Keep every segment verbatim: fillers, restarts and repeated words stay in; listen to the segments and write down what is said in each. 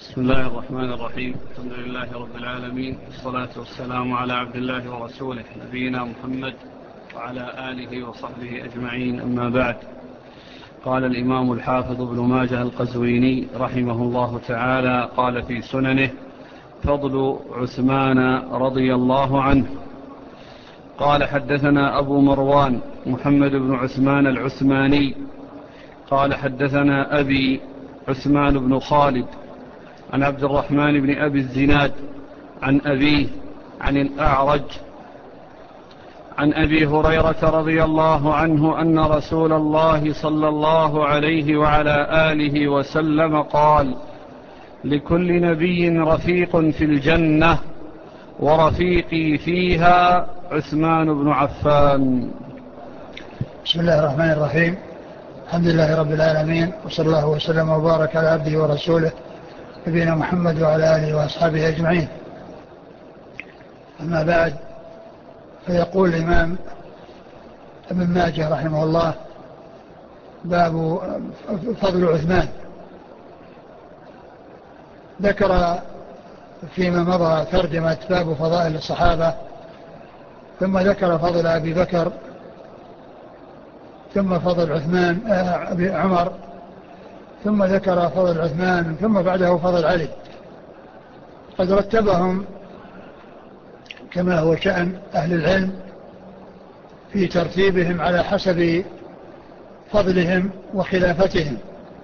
بسم الله الرحمن الرحيم. الحمد لله رب العالمين، والصلاة والسلام على عبد الله ورسوله نبينا محمد وعلى آله وصحبه أجمعين، أما بعد. قال الإمام الحافظ ابن ماجه القزويني رحمه الله تعالى قال في سننه: فضل عثمان رضي الله عنه. قال: حدثنا أبو مروان محمد بن عثمان العثماني قال: حدثنا أبي عثمان بن خالد عن عبد الرحمن بن أبي الزناد عن أبيه عن الأعرج عن أبي هريرة رضي الله عنه أن رسول الله صلى الله عليه وعلى آله وسلم قال: لكل نبي رفيق في الجنة، ورفيقي فيها عثمان بن عفان. بسم الله الرحمن الرحيم. الحمد لله رب العالمين، وصلى الله وسلم وبارك على عبده ورسوله نبينا محمد وعلى آله وأصحابه أجمعين. أما بعد، فيقول الإمام ابن ماجه رحمه الله: باب فضل عثمان. ذكر فيما مضى ترجمة باب فضائل الصحابة، ثم ذكر فضل أبي بكر، ثم فضل عثمان أبي عمر، ثم ذكر فضل عثمان، ثم بعده فضل علي. قد رتبهم كما هو شأن أهل العلم في ترتيبهم على حسب فضلهم وخلافتهم،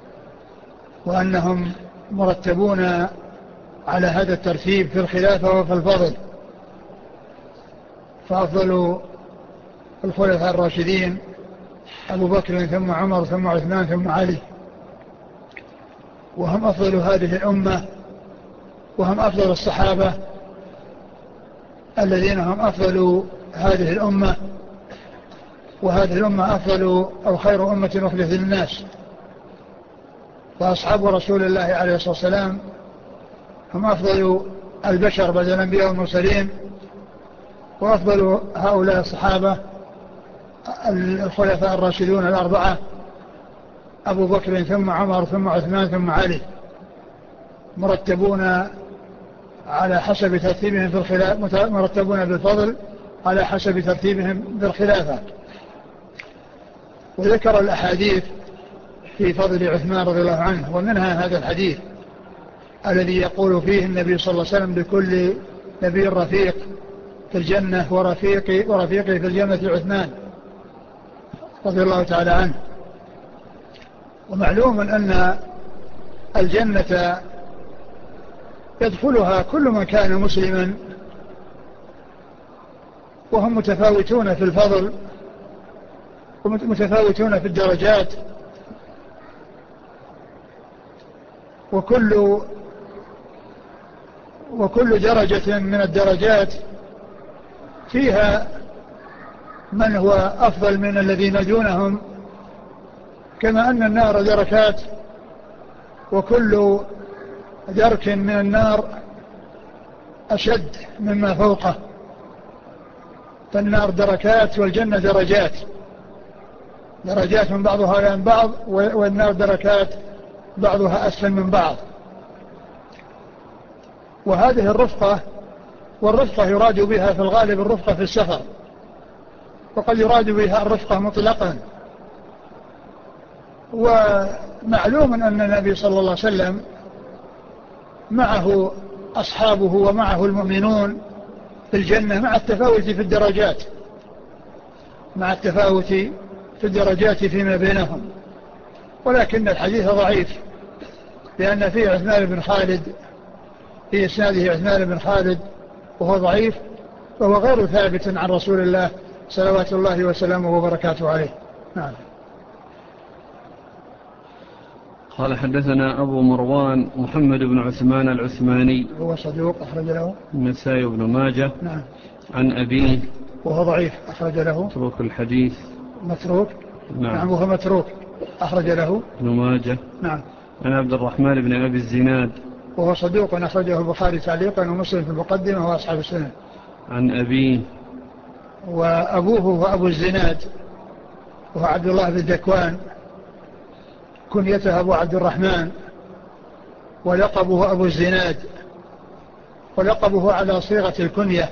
وأنهم مرتبون على هذا الترتيب في الخلافة وفي الفضل. فأفضل الخلفاء الراشدين أبو بكر، ثم عمر، ثم عثمان، ثم علي، وهم أفضل هذه الأمة، وهم أفضل الصحابة الذين هم أفضل هذه الأمة، وهذه الأمة أفضل أو خير أمة أخرجت للناس. فأصحاب رسول الله عليه الصلاة والسلام هم أفضل البشر بعد الأنبياء والمرسلين، وأفضل هؤلاء الصحابة الخلفاء الراشدون الأربعة: أبو بكر، ثم عمر، ثم عثمان، ثم علي، مرتبون على حسب ترتيبهم في الخلافة، مرتبون بالفضل على حسب ترتيبهم بالخلافة. وذكر الأحاديث في فضل عثمان رضي الله عنه، ومنها هذا الحديث الذي يقول فيه النبي صلى الله عليه وسلم: لكل نبي رفيق في الجنة، ورفيقي, ورفيقي في الجنة عثمان رضي الله تعالى عنه. ومعلوم أن الجنة يدخلها كل من كان مسلما، وهم متفاوتون في الفضل ومتفاوتون في الدرجات، وكل وكل درجة من الدرجات فيها من هو أفضل من الذين دونهم، كما أن النار دركات، وكل درك من النار أشد مما فوقه. فالنار دركات والجنة درجات، درجات من بعضها عن بعض، والنار دركات بعضها أسفل من بعض. وهذه الرفقة، والرفقة يراد بها في الغالب الرفقة في السفر، وقد يراد بها الرفقة مطلقا. ومعلوم أن النبي صلى الله عليه وسلم معه أصحابه ومعه المؤمنون في الجنة، مع التفاوت في الدرجات مع التفاوت في الدرجات فيما بينهم. ولكن الحديث ضعيف، لأن فيه عثمان بن خالد، في إسناده عثمان بن خالد، وهو ضعيف، وهو غير ثابت عن رسول الله صلوات الله وسلامه وبركاته عليه. نعم. قال: حدثنا أبو مروان محمد بن عثمان العثماني، هو صدوق أخرج له النسائي بن ماجه. نعم. عن أبيه، وهو ضعيف أخرج له متروك الحديث. متروك نعم. نعم، وهو متروك أخرج له ابن ماجه. نعم. عن عبد الرحمن بن أبي الزناد، وهو صدوق أخرجه البخاري تعليقا ومسلم في المقدمة وأصحاب السنن. عن أبيه، وأبوه هو أبو الزناد، وهو عبد الله بن ذكوان، كنيته أبو عبد الرحمن، ولقبه أبو الزناد، ولقبه على صيغة الكنية،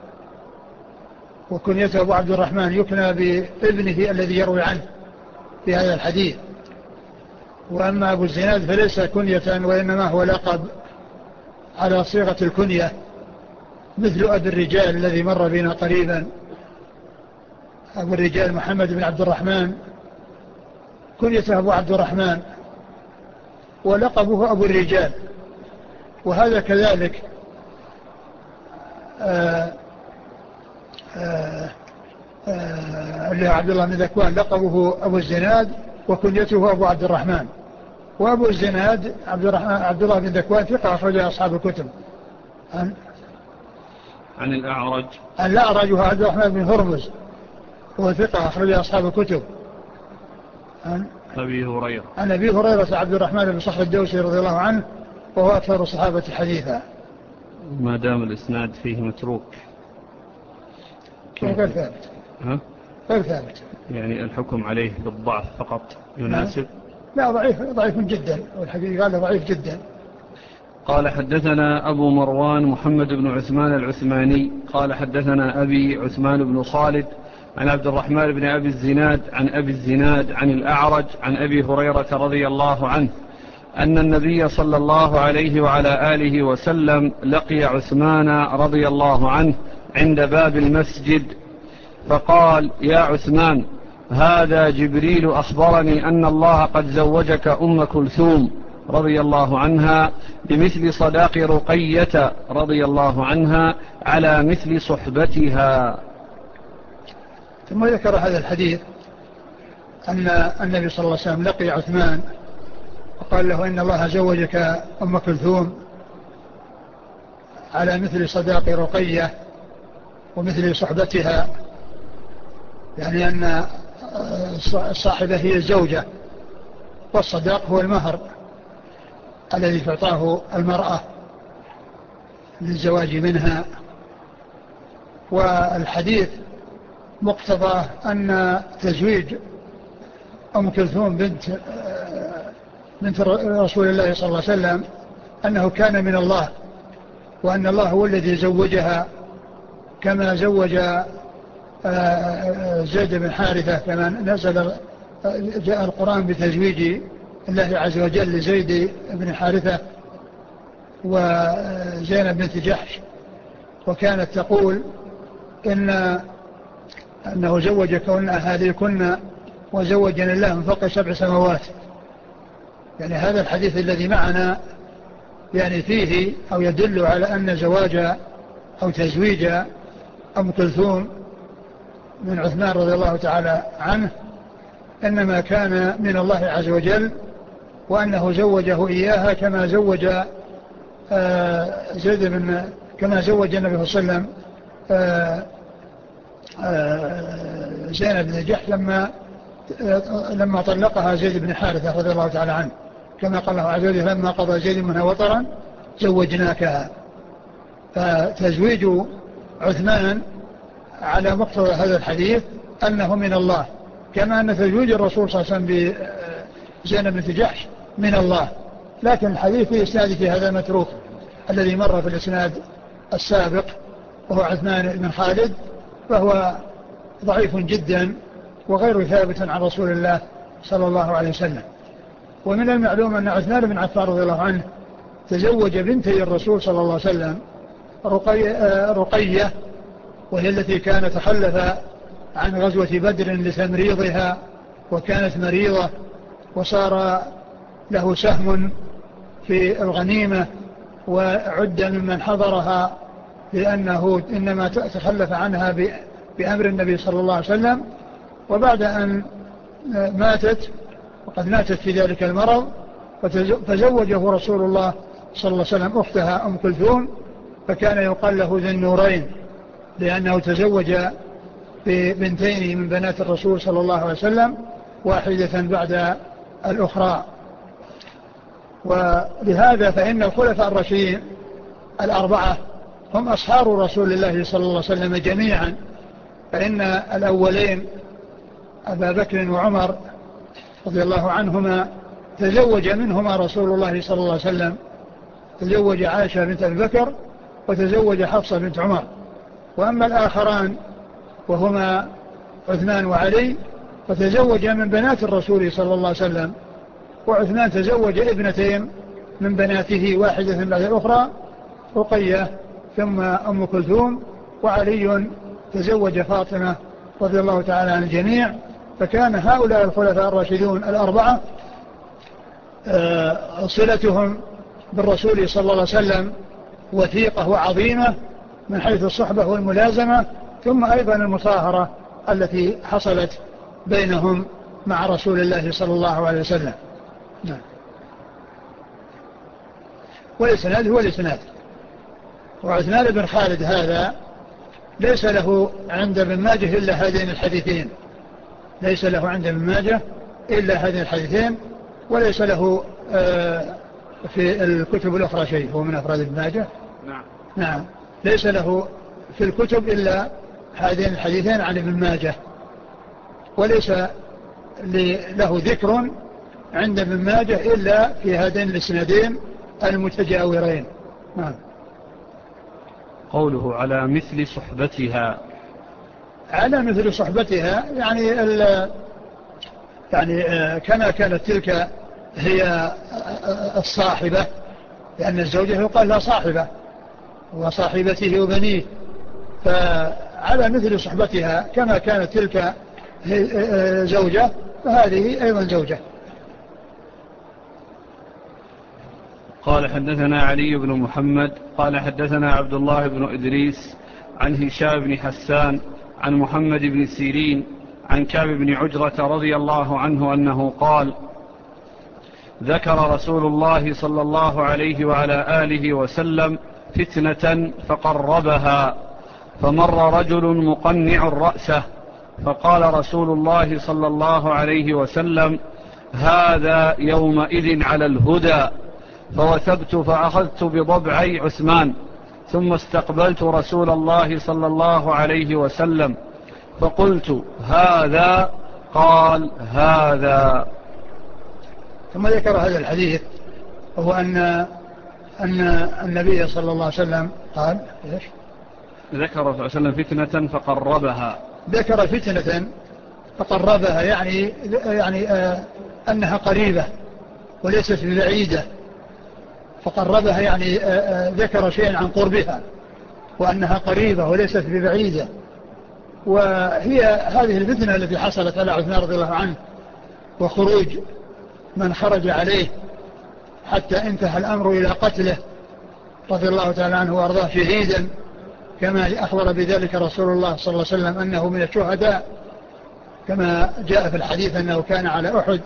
وكنيته أبو عبد الرحمن، يكنى بابنه الذي يروي عنه في هذا الحديث. وأما أبو الزناد فليس كنية وإنما هو لقب على صيغة الكنية، مثل أبي الرجال الذي مر بنا قريبا. أبو الرجال محمد بن عبد الرحمن كنيته أبو عبد الرحمن ولقبه أبو الرجال. وهذا كذلك آآ آآ آآ عبد الله بن ذكوان لقبه أبو الزناد وكنيته أبو عبد الرحمن. وأبو الزناد عبد, عبد الله بن ذكوان ثقة أخرجه أصحاب الكتب. عن, عن الأعرج عن الأعرج وهو عبد الرحمن بن هرمز، هو ثقة أخرجه أصحاب الكتب. عن أبي هريرة عن أبي هريرة عبد الرحمن بن صخر الدوسي رضي الله عنه، وهو أكثر الصحابة حديثا. ما دام الإسناد فيه متروك غير ثابت. ها؟ غير ثابت، يعني الحكم عليه بالضعف فقط يناسب؟ لا, ضعيف ضعيف جدا، والحقيقة قال ضعيف جدا. قال حدثنا أبو مروان محمد بن عثمان العثماني قال حدثنا أبي عثمان بن خالد عن عبد الرحمن بن أبي الزناد عن أبي الزناد عن الأعرج عن أبي هريرة رضي الله عنه أن النبي صلى الله عليه وعلى آله وسلم لقي عثمان رضي الله عنه عند باب المسجد فقال: يا عثمان، هذا جبريل أخبرني أن الله قد زوجك أم كلثوم رضي الله عنها بمثل صداق رقية رضي الله عنها على مثل صحبتها. ثم ذكر هذا الحديث أن النبي صلى الله عليه وسلم لقي عثمان وقال له إن الله زوجك أم كلثوم على مثل صداق رقية ومثل صحبتها، يعني أن الصاحبة هي الزوجة، والصداق هو المهر الذي تعطاه المرأة للزواج منها. والحديث مقتضى أن تزويج أم كلثوم بنت بنت رسول الله صلى الله عليه وسلم أنه كان من الله، وأن الله هو الذي زوجها، كما زوج زيد بن حارثة، كما نزل جاء القرآن بتزويج الله عز وجل لزيد بن حارثة وزينب بنت جحش، وكانت تقول إن أنه زوجكن هذه كنا وزوجنا الله من فوق سبع سماوات. يعني هذا الحديث الذي معنا يعني فيه أو يدل على أن زواج أو تزويج أم كلثوم من عثمان رضي الله تعالى عنه إنما كان من الله عز وجل، وأنه زوجه إياها كما زوج زيد بن كما زوج النبي صلى الله عليه وسلم زينب بن جحش لما لما طلقها زيد بن حارثة رضي الله تعالى عنه، كما قال الله عز وجل: لما قضى زيد منها وطرا زوجناكها. فتزويج عثمان على مقتضى هذا الحديث أنه من الله، كما أن تزويج الرسول صلى الله عليه وسلم بزينب بنت جحش من الله. لكن الحديث في إسناده في هذا متروك الذي مر في الإسناد السابق وهو عثمان بن خالد، فهو ضعيف جدا وغير ثابت عن رسول الله صلى الله عليه وسلم. ومن المعلوم أن عثمان بن عفان رضي الله عنه تزوج بنتي الرسول صلى الله عليه وسلم رقية, رقية وهي التي كانت تخلف عن غزوة بدر لتمريضها، وكانت مريضة وصار له سهم في الغنيمة وعد ممن حضرها، لأنه إنما تخلف عنها بأمر النبي صلى الله عليه وسلم. وبعد أن ماتت وقد ماتت في ذلك المرض فزوجه رسول الله صلى الله عليه وسلم أختها أم كلثوم، فكان يقال له ذي النورين، لأنه تزوج ببنتين من بنات الرسول صلى الله عليه وسلم، واحدة بعد الأخرى. ولهذا فإن الخلفاء الراشدين الأربعة هم أصحاب رسول الله صلى الله عليه وسلم جميعا، فإن الأولين أبا بكر وعمر رضي الله عنهما تزوج منهما رسول الله صلى الله عليه وسلم تزوج عائشة بنت أبي بكر وتزوج حفصة بنت عمر. وأما الآخران وهما عثمان وعلي فتزوج من بنات الرسول صلى الله عليه وسلم، وعثمان تزوج ابنتين من بناته واحدة بعد الأخرى، رقية ثم أم كلثوم، وعلي تزوج فاطمة رضي الله تعالى عن الجميع. فكان هؤلاء الخلفاء الراشدون الأربعة صلتهم بالرسول صلى الله عليه وسلم وثيقة وعظيمة من حيث الصحبة والملازمة، ثم أيضا المصاهرة التي حصلت بينهم مع رسول الله صلى الله عليه وسلم. نعم. والإسناد هو الإسناد. وعثمان بن خالد هذا ليس له عند ابن ماجه إلا هذين الحديثين، ليس له عند ابن ماجه إلا هذين الحديثين، وليس له في الكتب الأخرى شيء. هو من أفراد ابن ماجه. نعم. نعم. ليس له في الكتب إلا هذين الحديثين عن ابن ماجه، وليس له ذكر عند ابن ماجه إلا في هذين الاسنادين المتجاورين. نعم. قوله على مثل صحبتها، على مثل صحبتها يعني يعني كما كانت تلك هي الصاحبة، لأن الزوجة يقال لها صاحبة وصاحبته وبنيه، فعلى مثل صحبتها كما كانت تلك زوجة فهذه أيضا زوجة. قال حدثنا علي بن محمد قال حدثنا عبد الله بن إدريس عن هشام بن حسان عن محمد بن سيرين عن كعب بن عجرة رضي الله عنه أنه قال: ذكر رسول الله صلى الله عليه وعلى آله وسلم فتنة فقربها، فمر رجل مقنع رأسه، فقال رسول الله صلى الله عليه وسلم: هذا يومئذ على الهدى. فوثبت فأخذت بضبعي عثمان، ثم استقبلت رسول الله صلى الله عليه وسلم فقلت: هذا؟ قال: هذا. ثم ذكر هذا الحديث، وهو أن أن النبي صلى الله عليه وسلم قال إيش؟ ذكر صلى الله عليه وسلم فتنة فقربها. ذكر فتنة فقربها، يعني يعني آه أنها قريبة وليست بعيدة. فقربها يعني آه آه ذكر شيئا عن قربها وأنها قريبة وليست ببعيدة. وهي هذه الفتنة التي حصلت على عثمان رضي الله عنه وخروج من خرج عليه حتى انتهى الأمر إلى قتله رضي الله تعالى عنه وأرضاه شهيدا، كما أخبر بذلك رسول الله صلى الله عليه وسلم أنه من الشهداء، كما جاء في الحديث أنه كان على أحد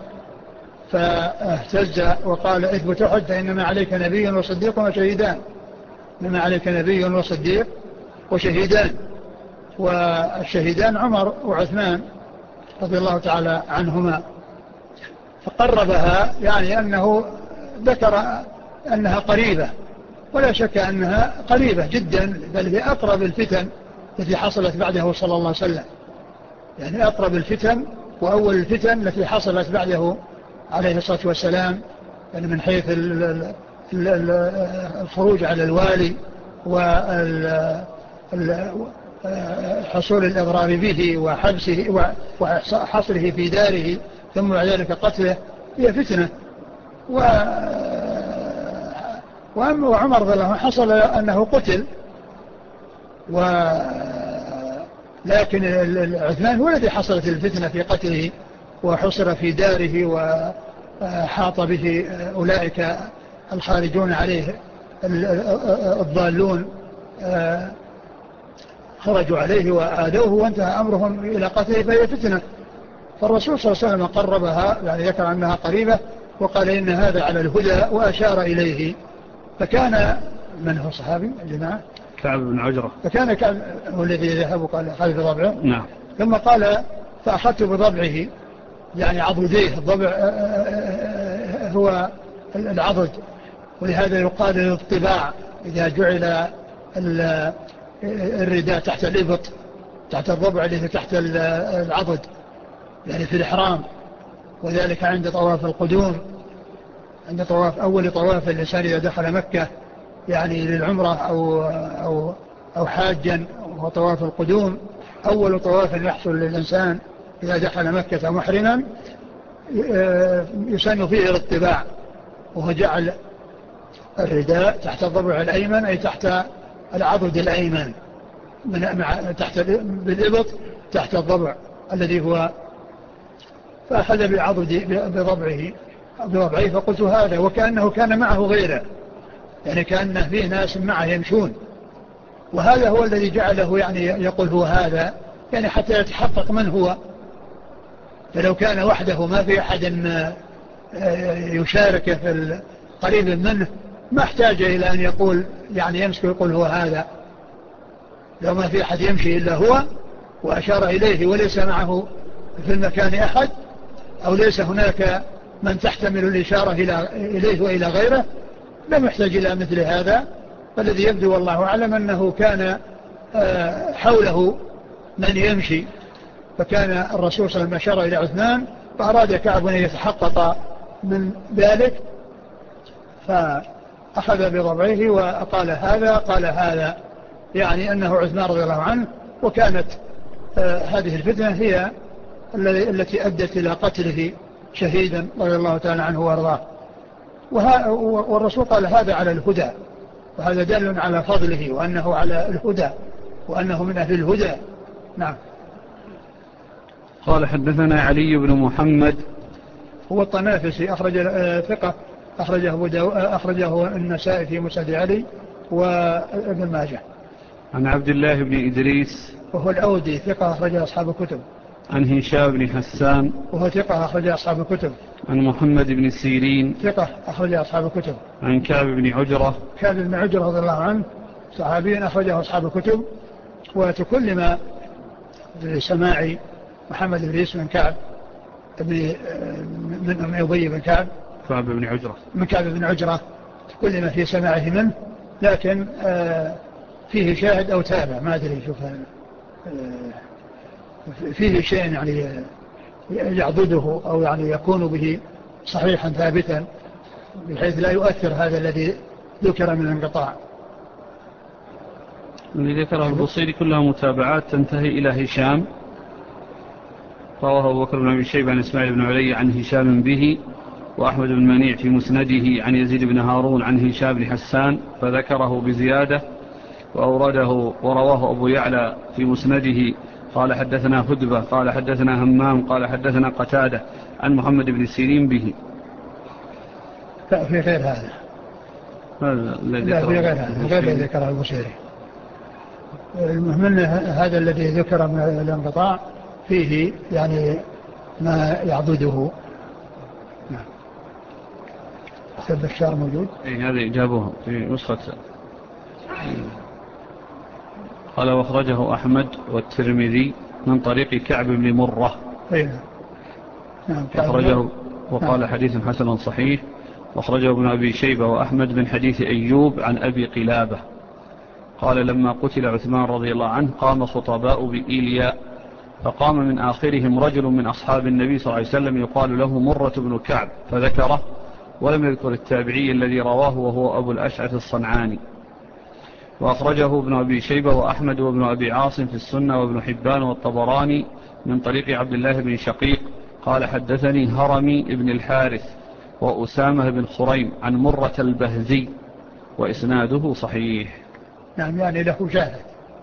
فاهتز وقال: اثبت أحد فإنما عليك نبي وصديق وشهيدان، إنما عليك نبي وصديق وشهيدان. والشهيدان عمر وعثمان رضي الله تعالى عنهما. فقربها يعني أنه ذكر أنها قريبة، ولا شك أنها قريبة جدا، بل هي أقرب الفتن التي حصلت بعده صلى الله عليه وسلم، يعني أقرب الفتن وأول الفتن التي حصلت بعده عليه الصلاة والسلام، يعني من حيث الخروج على الوالي وحصول الإضرار به وحبسه وحصره في داره ثم بعد ذلك قتله، هي فتنة. وعمر رضي الله عنه حصل أنه قتل، ولكن عثمان هو الذي حصلت الفتنة في قتله وحصر في داره وحاط به أولئك الخارجون عليه الضالون، خرجوا عليه وآذوه وانتهى أمرهم إلى قتله، فهي فتنة. فالرسول صلى الله عليه وسلم قربها، يعني ذكر أنها قريبة وقال إن هذا على الهدى وأشار إليه. فكان من هو صحابي الجماعة؟ كعب بن عجرة. فكان كعب هو الذي ذهب وقال خلف ضبعه. نعم. ثم قال: فأخذت بضبعه، يعني عضديه. الضبع هو العضد، ولهذا يقال الاطباع إذا جعل الرداء تحت الإبط، تحت الضبع الذي تحت العضد، يعني في الإحرام. وذلك عند طواف القدوم، عند طواف أول طواف الإنسان إذا دخل مكة يعني للعمرة أو, أو, أو حاجا وطواف القدوم، أول طواف يحصل للإنسان إذا دخل مكة محرما يسن فيه الاتباع، وهو جعل الرداء تحت الضبع الأيمن أي تحت العضد الأيمن من مع تحت بالإبط تحت الضبع الذي هو، فأخذ بعضد بضبعه بضبعه فقلت هذا، وكأنه كان معه غيره، يعني كأنه فيه ناس معه يمشون، وهذا هو الذي جعله يعني يقول هو هذا، يعني حتى يتحقق من هو. فلو كان وحده ما في أحد يشارك في قريب منه ما احتاج إلى أن يقول يعني يمسك ويقول هو هذا، لو ما في أحد يمشي إلا هو وأشار إليه وليس معه في المكان أحد، أو ليس هناك من تحتمل الإشارة إليه وإلى غيره، لم يحتاج إلى مثل هذا. فالذي يبدو والله أعلم أنه كان حوله من يمشي، فكان الرسول صلى الله عليه وسلم أشار إلى عثمان فأراد كعب أن يتحقق من ذلك، فأخذ بضبعه وقال هذا قال هذا، يعني أنه عثمان رضي الله عنه. وكانت آه هذه الفتنة هي التي أدت إلى قتله شهيدا رضي الله تعالى عنه وارضاه. والرسول قال هذا على الهدى، وهذا دل على فضله وأنه على الهدى وأنه من أهل الهدى. نعم. قال حدثنا علي بن محمد هو الطنافسي أخرج آه ثقة أخرجه, أخرجه النسائي في مسند علي وابن ماجه. عن عبد الله بن إدريس وهو الأودي ثقة أخرج أصحاب الكتب. عن هشام بن حسان وهو ثقة أخرج أصحاب الكتب. عن محمد بن سيرين ثقة أخرج أصحاب الكتب. عن كعب بن عجرة كعب بن عجرة رضي الله عنه صحابي أخرجه أصحاب الكتب. وتكلم بسماع محمد بن ريس من كعب من أم أبي بن كعب كعب بن عجرة من كعب بن عجرة، تكلم في سماعه منه، لكن آه فيه شاهد أو تابع ما أدري شوف فيه شيء يعني يعضده أو يعني يكون به صحيحا ثابتا بحيث لا يؤثر هذا الذي ذكر من الانقطاع. الذي ذكره البصيري كلها متابعات تنتهي إلى هشام. رواه أبو بكر بن أبي شيبة عن إسماعيل بن علي عن هشام به، وأحمد بن منيع في مسنده عن يزيد بن هارون عن هشام بن حسان فذكره بزيادة، وأورده ورواه أبو يعلى في مسنده قال حدثنا هدبة قال حدثنا همام قال حدثنا قتادة عن محمد بن سيرين به. لا في غير هذا، لا في غير هذا غير الذي ذكره البصيري. المهم أن هذا الذي ذكر من الانقطاع فيه يعني ما يعضده. نعم. سب الشار موجود؟ إيه هذه جابوه في نسخة. قال واخرجه أحمد والترمذي من طريق كعب بن مرة. أيه. نعم. أخرجه وقال نعم. حديث حسن صحيح. واخرجه ابن أبي شيبة وأحمد من حديث أيوب عن أبي قلابة قال لما قتل عثمان رضي الله عنه قام خطباء بإيلياء، فقام من آخرهم رجل من أصحاب النبي صلى الله عليه وسلم يقال له مرة بن كعب فذكره، ولم يذكر التابعي الذي رواه وهو أبو الأشعث الصنعاني. وأخرجه ابن أبي شيبة وأحمد وابن أبي عاصم في السنة وابن حبان والطبراني من طريق عبد الله بن شقيق قال حدثني هرمي ابن الحارث وأسامة بن خريم عن مرة البهزي وإسناده صحيح. نعم يعني له شاهد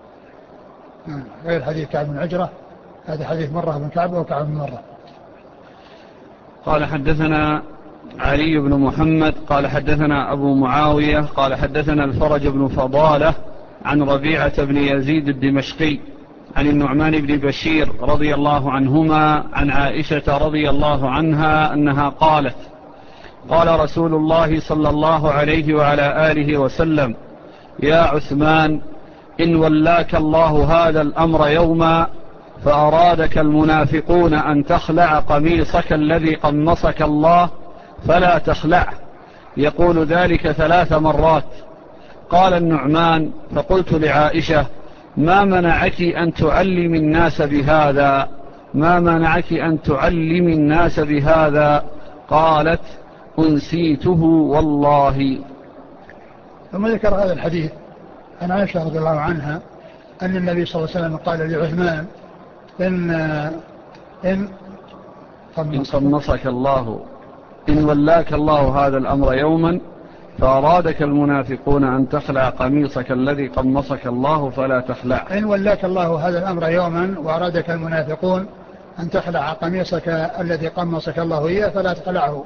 غير حديث كعب بن عجرة، هذا حديث مرة بن كعب وكعب بن مرة. قال حدثنا علي بن محمد قال حدثنا أبو معاوية قال حدثنا الفرج بن فضالة عن ربيعة بن يزيد الدمشقي عن النعمان بن بشير رضي الله عنهما عن عائشة رضي الله عنها أنها قالت قال رسول الله صلى الله عليه وعلى آله وسلم يا عثمان إن ولاك الله هذا الأمر يوما فأرادك المنافقون أن تخلع قميصك الذي قمصك الله فلا تخلع، يقول ذلك ثلاث مرات. قال النعمان فقلت لعائشة ما منعك أن تعلم الناس بهذا ما منعك أن تعلم الناس بهذا؟ قالت أنسيته والله. ثم ذكر هذا الحديث عن عائشة رضي الله عنها أن النبي صلى الله عليه وسلم قال لعثمان إن إن إن قمصك الله إن ولاك الله هذا الأمر يوما فأرادك المنافقون أن تخلع قميصك الذي قمصك الله فلا تخلع. إن ولاك الله هذا الأمر يوما وأرادك المنافقون أن تخلع قميصك الذي قمصك الله إياه فلا تخلعه.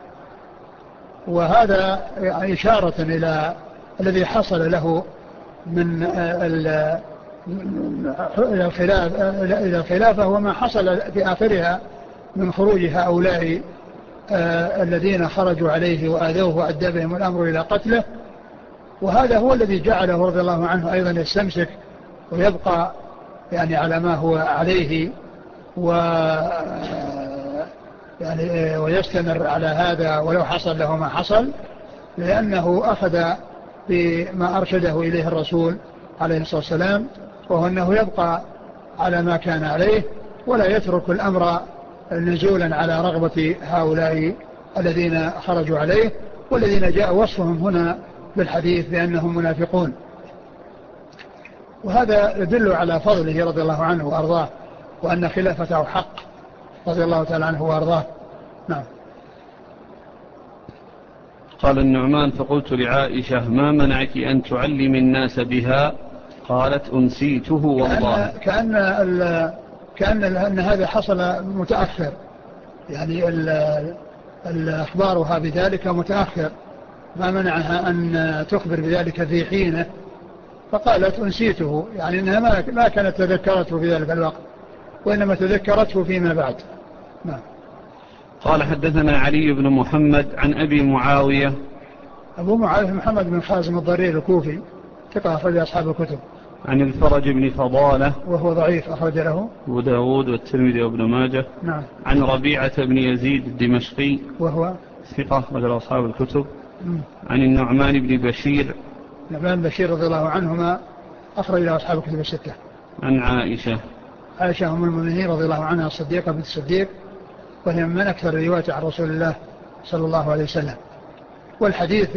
وهذا إشارة إلى الذي حصل له من إلى الخلافة وما حصل في آخرها من خروج هؤلاء الذين خرجوا عليه وآذوه وأدى بهم الأمر إلى قتله. وهذا هو الذي جعله رضي الله عنه أيضا يستمسك ويبقى يعني على ما هو عليه و يعني ويستمر على هذا ولو حصل له ما حصل، لأنه أخذ بما أرشده إليه الرسول عليه الصلاة والسلام، وهو أنه يبقى على ما كان عليه ولا يترك الأمر نزولا على رغبة هؤلاء الذين خرجوا عليه والذين جاء وصفهم هنا بالحديث بأنهم منافقون. وهذا يدل على فضله رضي الله عنه وأرضاه وأن خلافته حق رضي الله تعالى عنه وأرضاه. نعم. قال النعمان فقلت لعائشة ما منعك أن تعلم الناس بها؟ قالت أنسيته والله. كأن, كأن, كأن أن هذا حصل متأخر، يعني الأخبارها بذلك متأخر، ما منعها أن تخبر بذلك في حينه، فقالت أنسيته، يعني أنها ما كانت تذكرته في ذلك الوقت وإنما تذكرته فيما بعد. نعم. قال حدثنا علي بن محمد عن أبي معاوية. أبو معاوية محمد بن خازم الضرير الكوفي ثقة أخرج أصحاب الكتب. عن الفرج بن فضالة وهو ضعيف أخرج له أبو داود والترمذي وابن ماجه. نعم. عن ربيعة بن يزيد الدمشقي وهو ثقة أخرج أصحاب الكتب. م. عن النعمان بن بشير نعمان بشير رضي الله عنهما أخرج له أصحاب الكتب الستة. عن عائشة عائشة أم المؤمنين رضي الله عنها الصديقة بنت الصديق، وهي من أكثر الرواية عن رسول الله صلى الله عليه وسلم. والحديث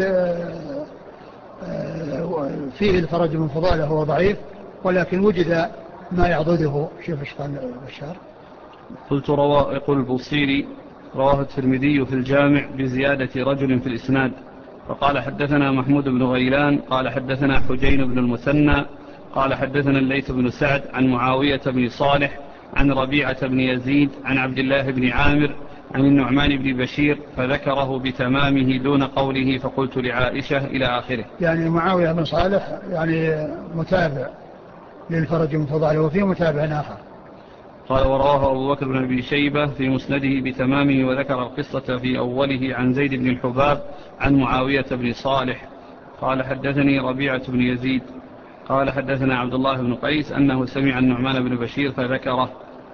فيه الفرج من فضاله هو ضعيف، ولكن وجد ما يعضده. شوف ايش قال بشار. قلت رواه يقول البوصيري رواه الترمذي في الجامع بزيادة رجل في الإسناد، فقال حدثنا محمود بن غيلان قال حدثنا حجين بن المثنى قال حدثنا الليث بن سعد عن معاوية بن صالح عن ربيعة بن يزيد عن عبد الله بن عامر عن النعمان بن بشير فذكره بتمامه دون قوله فقلت لعائشة إلى آخره. يعني معاوية بن صالح يعني متابع للفرج من فضاله وفيه متابع آخر. قال ورواه أبو بكر بن أبي شيبة في مسنده بتمامه وذكر القصة في أوله عن زيد بن الحباب عن معاوية بن صالح قال حدثني ربيعة بن يزيد قال حدثنا عبد الله بن قيس أنه سمع النعمان بن بشير فذكره.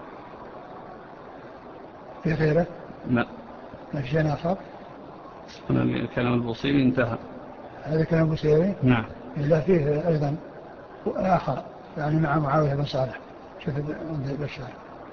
في غيره؟ لا. ما في شيء آخر؟ كلام البوصيري انتهى. هذا كلام البوصيري؟ نعم. إلا فيه أيضا آخر يعني مع معاوية بن صالح. شوف بشار.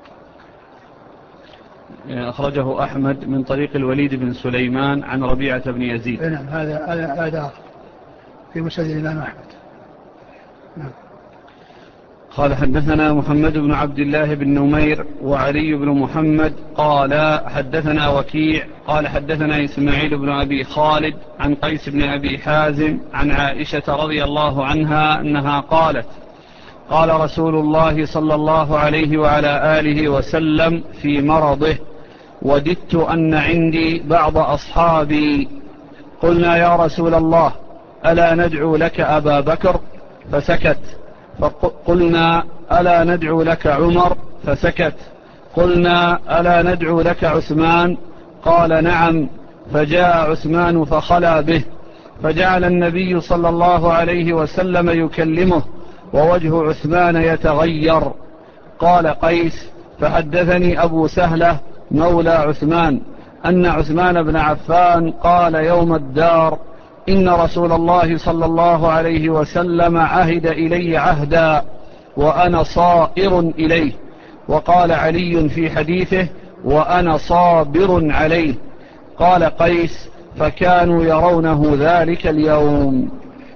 أخرجه أحمد من طريق الوليد بن سليمان عن ربيعة بن يزيد. نعم هذا هذا آخر في مسند الإمام أحمد. نعم. قال حدثنا محمد بن عبد الله بن نمير وعلي بن محمد قال حدثنا وكيع قال حدثنا إسماعيل بن أبي خالد عن قيس بن أبي حازم عن عائشة رضي الله عنها أنها قالت قال رسول الله صلى الله عليه وعلى آله وسلم في مرضه وددت أن عندي بعض أصحابي قلنا يا رسول الله ألا ندعو لك أبا بكر فسكت فقلنا ألا ندعو لك عمر فسكت قلنا ألا ندعو لك عثمان قال نعم فجاء عثمان فخلى به فجعل النبي صلى الله عليه وسلم يكلمه ووجه عثمان يتغير. قال قيس فحدثني أبو سهلة مولى عثمان أن عثمان بن عفان قال يوم الدار إن رسول الله صلى الله عليه وسلم عهد إلي عهدا وأنا صائر إليه. وقال علي في حديثه وأنا صابر عليه. قال قيس فكانوا يرونه ذلك اليوم.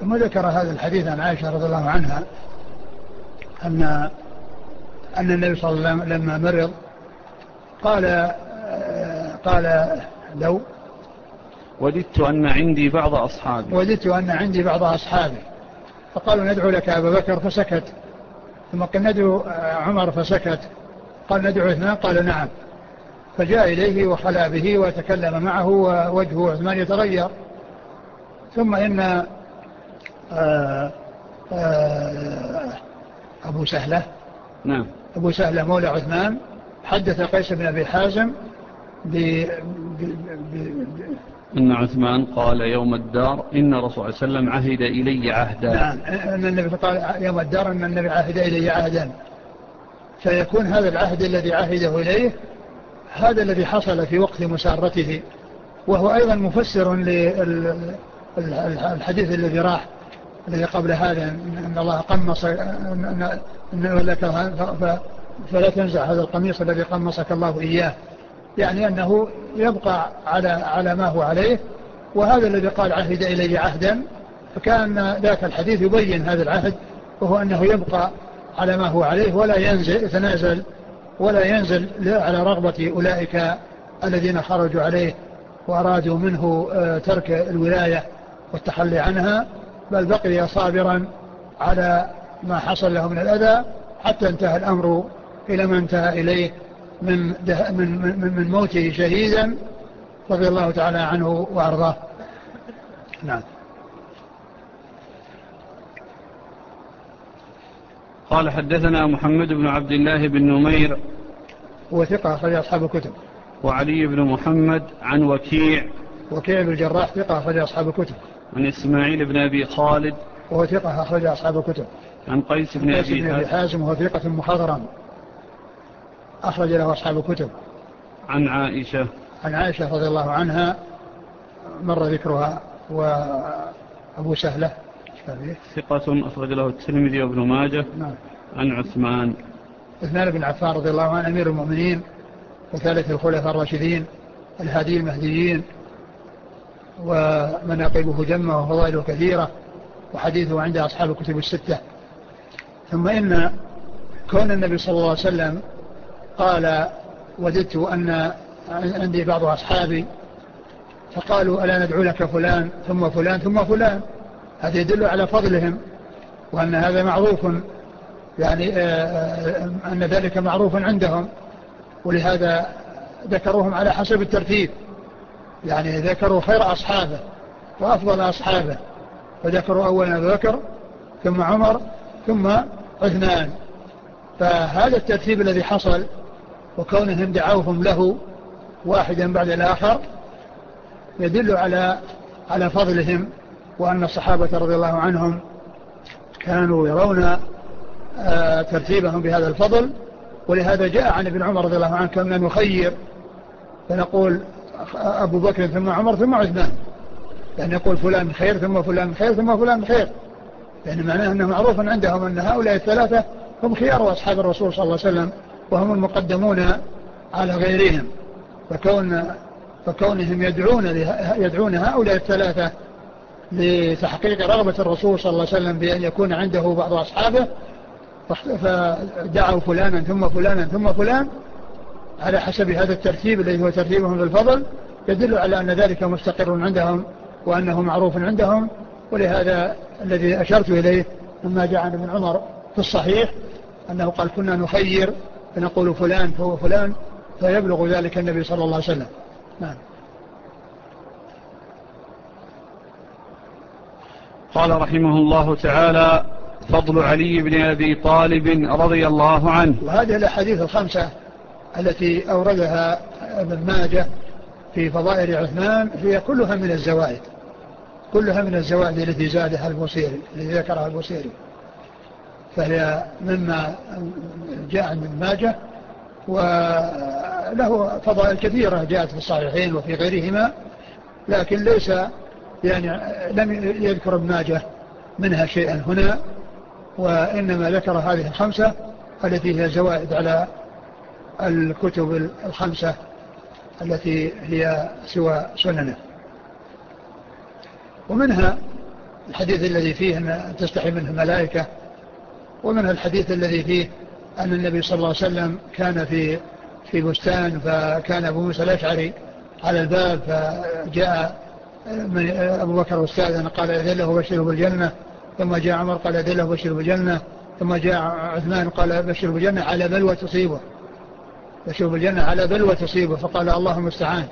ثم ذكر هذا الحديث عن عائشة رضي الله عنها أن أن النبي صلى الله عليه وسلم لما مرض قال قال لو وددت أن عندي بعض أصحابي وددت أن عندي بعض أصحابي فقالوا ندعو لك أبا بكر فسكت، ثم قال ندعو عمر فسكت، قال ندعو عثمان قال نعم، فجاء إليه وخلى به وتكلم معه ووجهه عثمان يتغير. ثم إن آآ آآ أبو سهلة نعم أبو سهلة مولى عثمان حدث قيس بن أبي حازم ب... ب... ب... ب... إن عثمان قال يوم الدار إن رسول صلى الله عليه وسلم عهد إلي عهدا. نعم أن النبي قال يوم الدار أن النبي عهد إلي عهدا، فيكون هذا العهد الذي عهده إليه هذا الذي حصل في وقت مسارته، وهو أيضا مفسر للحديث الذي راح الذي قبل هذا أن الله قمص أن فلا تنزع هذا القميص الذي قمصك الله إياه، يعني أنه يبقى على على ما هو عليه، وهذا الذي قال عهد إلي عهدا، فكان ذاك الحديث يبين هذا العهد، وهو أنه يبقى على ما هو عليه ولا ينزل يتنازل ولا ينزل على رغبة أولئك الذين خرجوا عليه وأرادوا منه ترك الولاية والتخلي عنها، بل بقي صابرا على ما حصل له من الأذى حتى انتهى الأمر إلى ما انتهى إليه من, من, من, من موته شهيدا رضي الله تعالى عنه وأرضاه. نعم. قال حدثنا محمد بن عبد الله بن نمير وثقة أخرج أصحاب الكتب. وعلي بن محمد عن وكيع وكيع بن الجراح ثقة أخرج أصحاب الكتب. عن إسماعيل بن أبي خالد وهو ثقة أخرج أصحاب الكتب. عن قيس بن أبي حازم وهو ثقة مخضرم أخرج له أصحاب الكتب. عن عائشة عن عائشة رضي الله عنها مر ذكرها. وأبو سهلة ثقة أخرج له الترمذي وابن ماجه. نعم. عن عثمان عثمان بن عفان رضي الله عنه أمير المؤمنين وثالث الخلفاء الراشدين الهادي المهديين، ومناقبه جمة وفضائله كثيرة، وحديثه عند أصحاب الكتب الستة. ثم إن كون النبي صلى الله عليه وسلم قال وددت أن عندي بعض أصحابي فقالوا ألا ندعو لك فلان ثم فلان ثم فلان، هذا يدل على فضلهم وأن هذا معروف، يعني أن ذلك معروف عندهم، ولهذا ذكروهم على حسب الترتيب، يعني ذكروا خير أصحابه وأفضل أصحابه، فذكروا أولا أبو بكر ثم عمر ثم عثمان، فهذا الترتيب الذي حصل وكونهم دعوهم له واحدا بعد الآخر يدل على على فضلهم، وأن الصحابة رضي الله عنهم كانوا يرون آه ترتيبهم بهذا الفضل. ولهذا جاء عن ابن عمر رضي الله عنه كنا نخير فنقول أبو بكر ثم عمر ثم عثمان، يعني يقول فلان خير ثم فلان خير ثم فلان خير، يعني معناه أنه معروف عندهم أن هؤلاء الثلاثة هم خيار أصحاب الرسول صلى الله عليه وسلم وهم المقدمون على غيرهم، فكون فكونهم يدعون يدعون هؤلاء الثلاثة لتحقيق رغبة الرسول صلى الله عليه وسلم بأن يكون عنده بعض أصحابه، فدعوا فلانا ثم فلانا ثم فلان على حسب هذا الترتيب الذي هو ترتيبهم بالفضل، يدل على أن ذلك مستقر عندهم وأنه معروف عندهم. ولهذا الذي أشرت إليه مما جاء عن ابن عمر في الصحيح أنه قال كنا نخير فنقول فلان فهو فلان فيبلغ ذلك النبي صلى الله عليه وسلم. نعم. قال رحمه الله تعالى فضل علي بن أبي طالب رضي الله عنه. وهذه الأحاديث الخمسة التي أوردها ابن ماجه في فضائل عثمان هي كلها من الزوائد، كلها من الزوائد التي زادها البوصيري التي ذكرها البوصيري، فهي مما جاء عن ابن ماجه، وله فضائل كثيرة جاءت في الصحيحين وفي غيرهما، لكن ليس يعني لم يذكر ابن ماجه منها شيئا هنا، وإنما ذكر هذه الخمسة التي هي زوائد على الكتب الخمسة التي هي سوى سننه. ومنها الحديث الذي فيه أن تستحي منه الملائكة، ومنها الحديث الذي فيه أن النبي صلى الله عليه وسلم كان في في بستان، فكان أبو موسى الأشعري على الباب، فجاء أبو بكر أستاذا قال إذن له بشره بالجنة، ثم جاء عمر قال إذن له بشره بالجنة، ثم جاء عثمان قال بشره بالجنة على بلوى تصيبه، بشره بالجنة على بلوى تصيبه، فقال الله المستعان.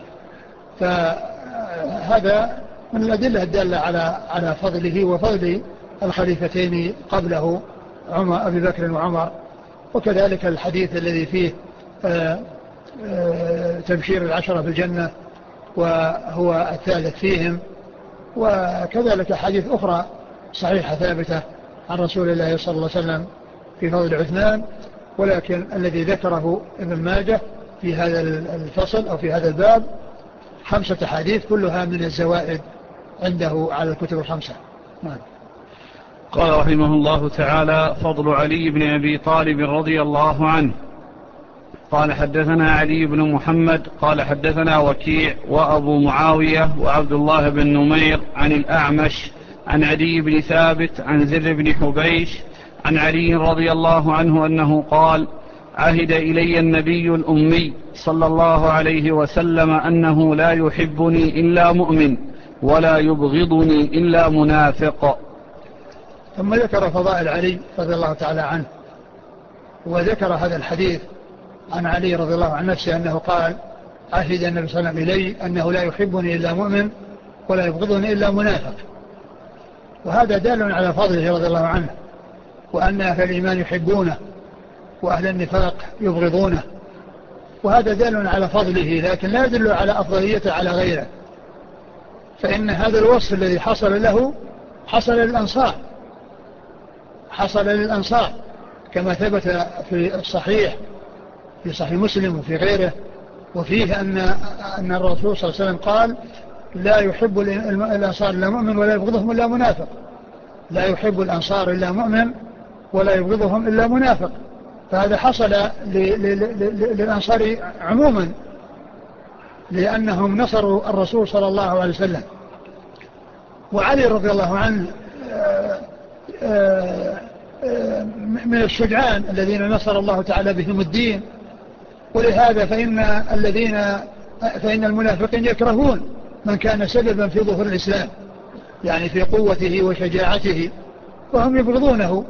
فهذا من الأدلة الدالة على على فضله وفضل الخليفتين قبله عمر أبي بكر وعمر. وكذلك الحديث الذي فيه آآ آآ تبشير العشرة بالجنة وهو الثالث فيهم. وكذلك حديث أخرى صحيحة ثابتة عن رسول الله صلى الله عليه وسلم في فضل عثمان، ولكن الذي ذكره ابن ماجه في هذا الفصل أو في هذا الباب خمسة حديث كلها من الزوائد عنده على الكتب الخمسة. نعم. قال رحمه الله تعالى: فضل علي بن أبي طالب رضي الله عنه. قال: حدثنا علي بن محمد قال حدثنا وكيع وأبو معاوية وعبد الله بن نمير عن الأعمش عن علي بن ثابت عن زر بن حبيش عن علي رضي الله عنه أنه قال: عهد إلي النبي الأمي صلى الله عليه وسلم أنه لا يحبني إلا مؤمن ولا يبغضني إلا منافق. ثم ذكر فضائل علي رضي الله تعالى عنه، وذكر هذا الحديث عن علي رضي الله عن نفسه أنه قال: عهد النبي صلى الله عليه وسلم إلي أنه لا يحبني إلا مؤمن ولا يبغضني إلا منافق. وهذا دال على فضله رضي الله عنه، وأن أهل الإيمان يحبونه وأهل النفاق يبغضونه، وهذا دال على فضله، لكن لا يدل على أفضليته على غيره. فإن هذا الوصف الذي حصل له حصل للأنصار، حصل للأنصار كما ثبت في الصحيح في صحيح مسلم وفي غيره، وفيه أن أن الرسول صلى الله عليه وسلم قال: لا يحب الأنصار إلا مؤمن ولا يبغضهم إلا منافق. لا يحب الأنصار إلا مؤمن ولا يبغضهم إلا منافق. فهذا حصل للأنصار عموما لأنهم نصروا الرسول صلى الله عليه وسلم. وعلي رضي الله عنه من الشجعان الذين نصر الله تعالى بهم الدين، ولهذا فإن الذين فإن المنافقين يكرهون من كان سببا في ظهور الإسلام، يعني في قوته وشجاعته، وهم يبغضونه.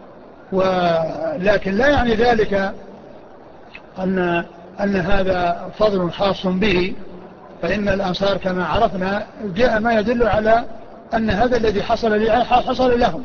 ولكن لا يعني ذلك أن أن هذا فضل خاص به، فإن الأنصار كما عرفنا جاء ما يدل على أن هذا الذي حصل حصل لهم.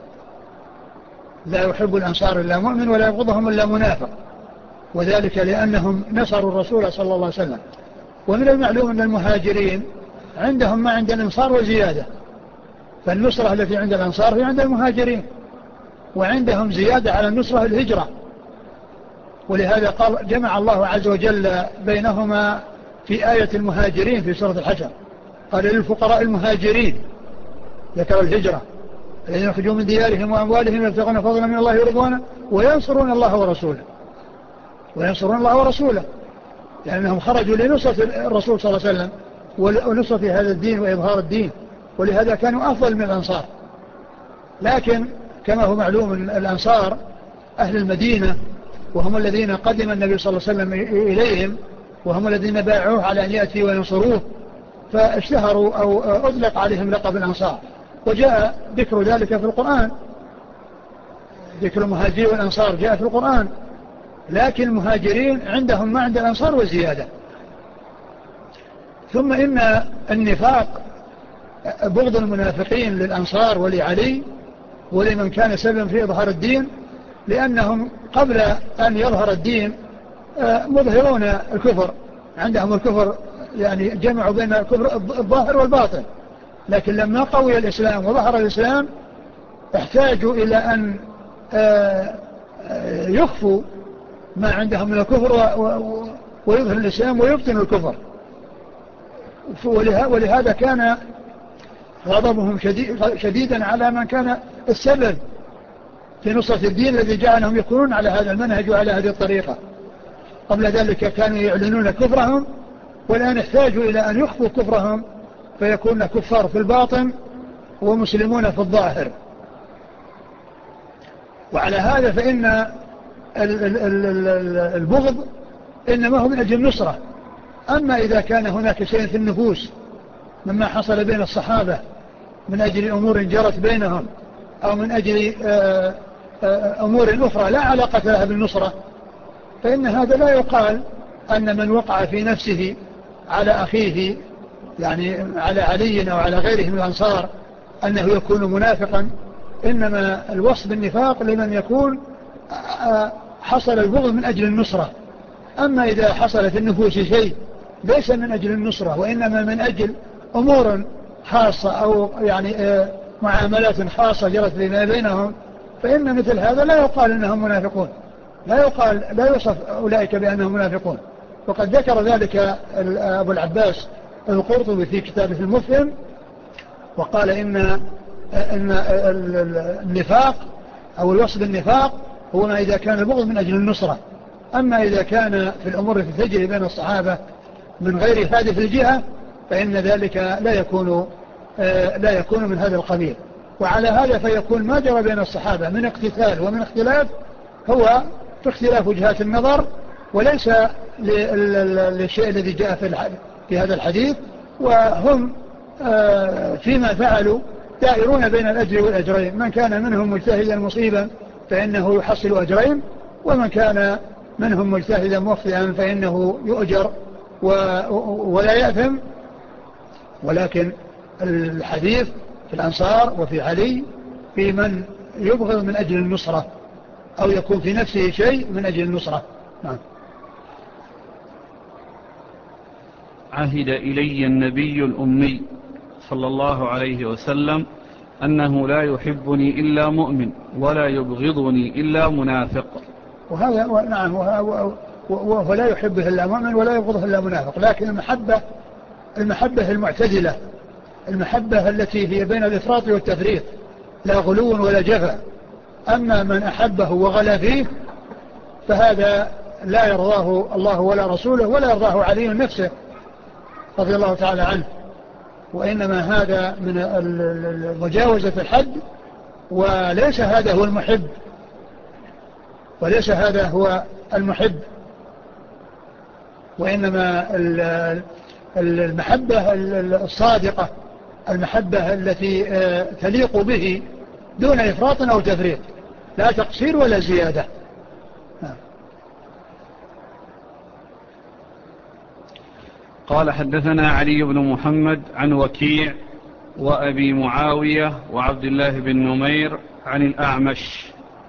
لا يحب الأنصار إلا مؤمن ولا يبغضهم إلا منافق، وذلك لأنهم نصروا الرسول صلى الله عليه وسلم. ومن المعلوم أن المهاجرين عندهم ما عند الأنصار وزيادة، فالنصرة التي عند الأنصار هي عند المهاجرين، وعندهم زيادة على النصرة الهجرة. ولهذا قال جمع الله عز وجل بينهما في آية المهاجرين في سورة الحشر، قال: للفقراء المهاجرين، ذكر الهجرة الذين يخرجون من ديارهم وأموالهم يبتغون فضلا من الله ورضوانه وينصرون الله ورسوله وينصرون الله ورسوله لأنهم خرجوا لنصرة الرسول صلى الله عليه وسلم ونصرة هذا الدين وإظهار الدين، ولهذا كانوا أفضل من الأنصار. لكن كما هو معلوم الأنصار أهل المدينة، وهم الذين قدم النبي صلى الله عليه وسلم إليهم، وهم الذين باعوه على أن يأتي وينصروه، فاشتهروا أو أطلق عليهم لقب الأنصار. وجاء ذكر ذلك في القرآن، ذكر المهاجرين والأنصار جاء في القرآن، لكن المهاجرين عندهم ما عند الأنصار وزيادة. ثم إن النفاق بغض المنافقين للأنصار ولعلي ولمن كان سببا في إظهار الدين، لأنهم قبل أن يظهر الدين مظهرون الكفر، عندهم الكفر، يعني جمعوا بين الكفر الظاهر والباطن. لكن لما قوي الإسلام وظهر الإسلام احتاجوا إلى أن يخفوا ما عندهم من الكفر ويظهر الإسلام ويبطن الكفر. ولهذا كان غضبهم شديدا على من كان السبب في نصرة الدين الذي جعلهم يكونون على هذا المنهج وعلى هذه الطريقة. قبل ذلك كانوا يعلنون كفرهم، والآن احتاجوا إلى أن يخفوا كفرهم فيكون كفار في الباطن ومسلمون في الظاهر. وعلى هذا فإن البغض إنما هو من أجل النصرة. أما إذا كان هناك شيء في النفوس مما حصل بين الصحابة من أجل أمور جرت بينهم أو من أجل أمور أخرى لا علاقة لها بالنصرة، فإن هذا لا يقال أن من وقع في نفسه على أخيه يعني على علي أو على غيره من الأنصار أنه يكون منافقا. إنما الوصف بالنفاق لمن يكون حصل البغض من أجل النصرة. أما إذا حصل في النفوس شيء ليس من أجل النصرة وإنما من أجل أمور خاصة أو يعني معاملات خاصة جرت بما بينهم، فإن مثل هذا لا يقال أنهم منافقون، لا يقال لا يوصف أولئك بأنهم منافقون. وقد ذكر ذلك أبو العباس القرطبي في كتابه المفهم وقال إن أن النفاق أو الوصف النفاق هو ما إذا كان البغض من أجل النصرة. أما إذا كان في الأمور التي تجري بين الصحابة من غير هذه الجهة فإن ذلك لا يكون لا يكون من هذا القبيل. وعلى هذا فيكون ما جرى بين الصحابة من اقتتال ومن اختلاف هو في اختلاف وجهات النظر وليس للشيء الذي جاء في هذا الحديث. وهم فيما فعلوا دائرون بين الأجر والأجرين، من كان منهم مجتهدا مصيبا فإنه يحصل أجرين، ومن كان منهم مجتهدا مخطئا فإنه يؤجر ولا يأثم. ولكن الحديث في الأنصار وفي علي في من يبغض من أجل النصرة أو يكون في نفسه شيء من أجل النصرة. نعم. عهد إلي النبي الأمي صلى الله عليه وسلم أنه لا يحبني إلا مؤمن ولا يبغضني إلا منافق. وهذا نعم وهو لا يحبه إلا مؤمن ولا يبغضه إلا منافق. لكن المحبة المحبة المعتدلة، المحبة التي هي بين الإفراط والتفريط، لا غلو ولا جفا. أما من أحبه وغلا فيه فهذا لا يرضاه الله ولا رسوله ولا يرضاه علي نفسه رضي الله تعالى عنه. وإنما هذا من مجاوزة الحد، وليس هذا هو المحب وليس هذا هو المحب وإنما المحبة الصادقة، المحبة التي تليق به دون إفراط أو تفريط، لا تقصير ولا زيادة. قال حدثنا علي بن محمد عن وكيع وأبي معاوية وعبد الله بن نمير عن الأعمش.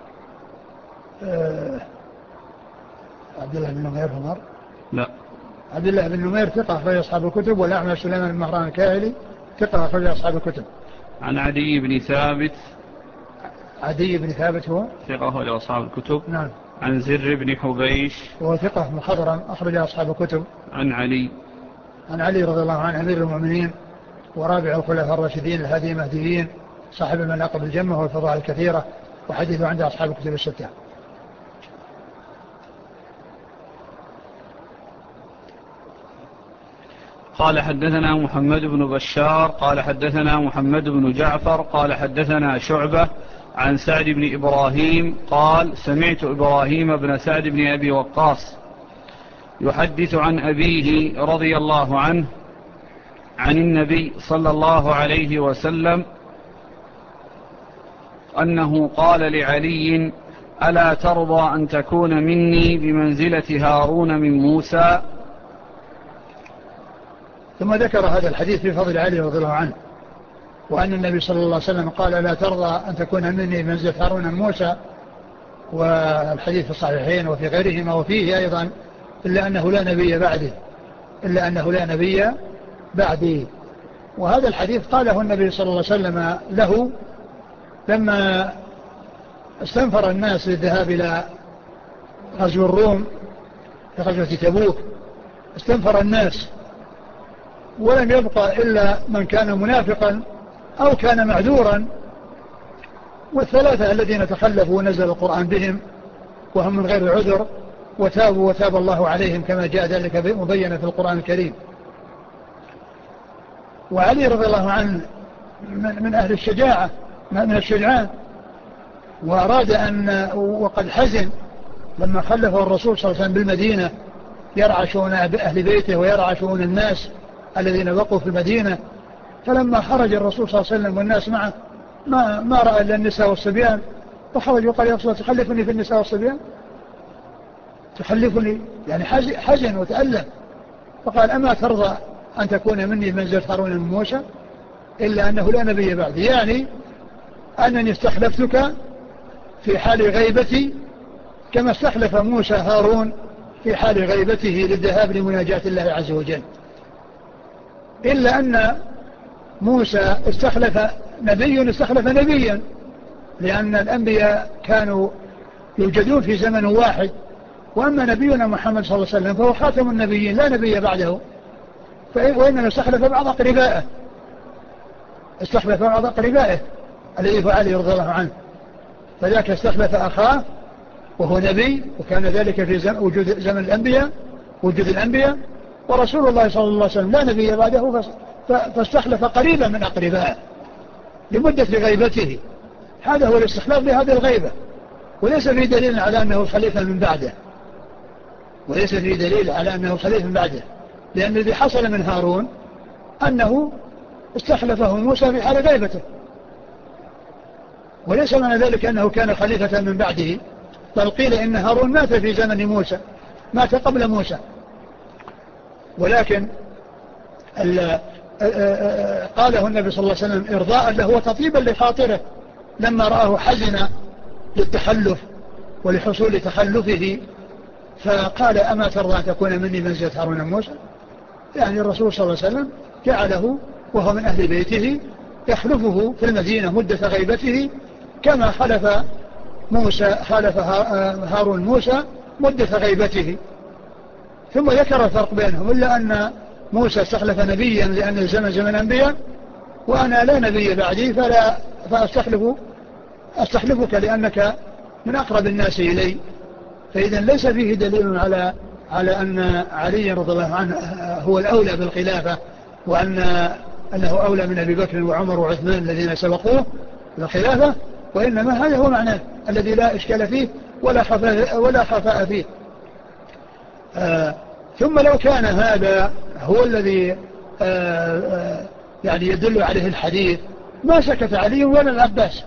أه عبد الله بن نمير عمر لا عبد الله بن نمير ثقة أخرج أصحاب الكتب، والأعمش سليمان بن مهران الكاهلي ثقة أخرج أصحاب الكتب. عن عدي بن ثابت عدي بن ثابت هو ثقة أخرج أصحاب الكتب. نعم. عن زر بن حبيش وهو ثقة مخضرم أخرج أصحاب الكتب. عن علي عن علي رضي الله عنه أمير المؤمنين ورابع الخلفاء الراشدين الهادي المهديين صاحب المناقب الجمة والفضائل الكثيرة، وحديثه عند أصحاب الكتب الستة. قال حدثنا محمد بن بشار قال حدثنا محمد بن جعفر قال حدثنا شعبة عن سعد بن إبراهيم قال سمعت إبراهيم بن سعد بن أبي وقاص يحدث عن أبيه رضي الله عنه عن النبي صلى الله عليه وسلم أنه قال لعلي ألا ترضى أن تكون مني بمنزلة هارون من موسى. ثم ذكر هذا الحديث في فضل علي رضي الله عنه، وأن النبي صلى الله عليه وسلم قال ألا ترضى أن تكون مني بمنزلة هارون من موسى، والحديث في الصحيحين وفي غيرهما وفيه أيضا إلا أنه لا نبي بعده إلا أنه لا نبي بعدي. وهذا الحديث قاله النبي صلى الله عليه وسلم له لما استنفر الناس للذهاب إلى غزو الروم في غزوة تبوك. استنفر الناس ولم يبقى إلا من كان منافقا أو كان معذورا، والثلاثة الذين تخلفوا ونزل القرآن بهم وهم من غير عذر وتابوا وتاب الله عليهم كما جاء ذلك مبينا في القرآن الكريم. وعلي رضي الله عنه من أهل الشجاعة من الشجعان، وأراد أن وقد حزن لما خلفه الرسول صلى الله عليه وسلم بالمدينة يرعى شؤون أهل بيته ويرعى شؤون الناس الذين بقوا في المدينة. فلما خرج الرسول صلى الله عليه وسلم والناس معه ما, ما رأى إلا النساء والصبيان، فخرج وقال يا رسول الله تخلفني في النساء والصبيان، تخلفني يعني حزن وتألم. فقال أما ترضى أن تكون مني منزل هارون من موسى إلا أنه لا نبي بعد، يعني أنني استخلفتك في حال غيبتي كما استخلف موسى هارون في حال غيبته للذهاب لمناجاة الله عز وجل. إلا أن موسى استخلف نبي استخلف نبيا، لأن الأنبياء كانوا يوجدون في زمن واحد، وأما نبينا محمد صلى الله عليه وسلم فهو خاتم النبيين لا نبي بعده، وإنما استخلف بعض أقربائه استخلف بعض أقربائه الذي هو علي رضي الله عنه، فذاك استخلف أخاه وهو نبي، وكان ذلك في زمن وجود زمن الأنبياء وجود الأنبياء، ورسول الله صلى الله عليه وسلم لا نبي بعده فاستخلف قريبا من أقربائه لمدة غيبته. هذا هو الاستخلاف لهذه الغيبة، وليس في دليل على أنه خليفة من بعده وليس في دليل على أنه خليفة من بعده لأن الذي حصل من هارون أنه استخلفه موسى في حال غيبته، وليس معنى ذلك أنه كان خليفة من بعده، بل قيل إن هارون مات في زمن موسى، مات قبل موسى. ولكن قاله النبي صلى الله عليه وسلم إرضاء له وتطيبا لخاطره لما رآه حزن للتخلف ولحصول تخلفه، فقال أما ترضى أن تكون مني منزلة هارون موسى، يعني الرسول صلى الله عليه وسلم جعله وهو من أهل بيته يخلفه في المدينة مدة غيبته كما خلف موسى خلف هارون موسى مدة غيبته. ثم ذكر الفرق بينهم، إلا أن موسى استخلف نبيا لأن الزمن زمن أنبياء، وأنا لا نبي بعدي فلا فأستخلف أستخلفك لأنك من أقرب الناس إلي. فإذا ليس فيه دليل على على أن علي رضي الله عنه هو الأولى بالخلافة، وأن أنه أولى من أبي بكر وعمر وعثمان الذين سبقوه بالخلافة، وإنما هذا هو معناه الذي لا إشكال فيه ولا خفاء ولا خفاء فيه. آه ثم لو كان هذا هو الذي آه آه يعني يدل عليه الحديث ما سكت علي ولا العباس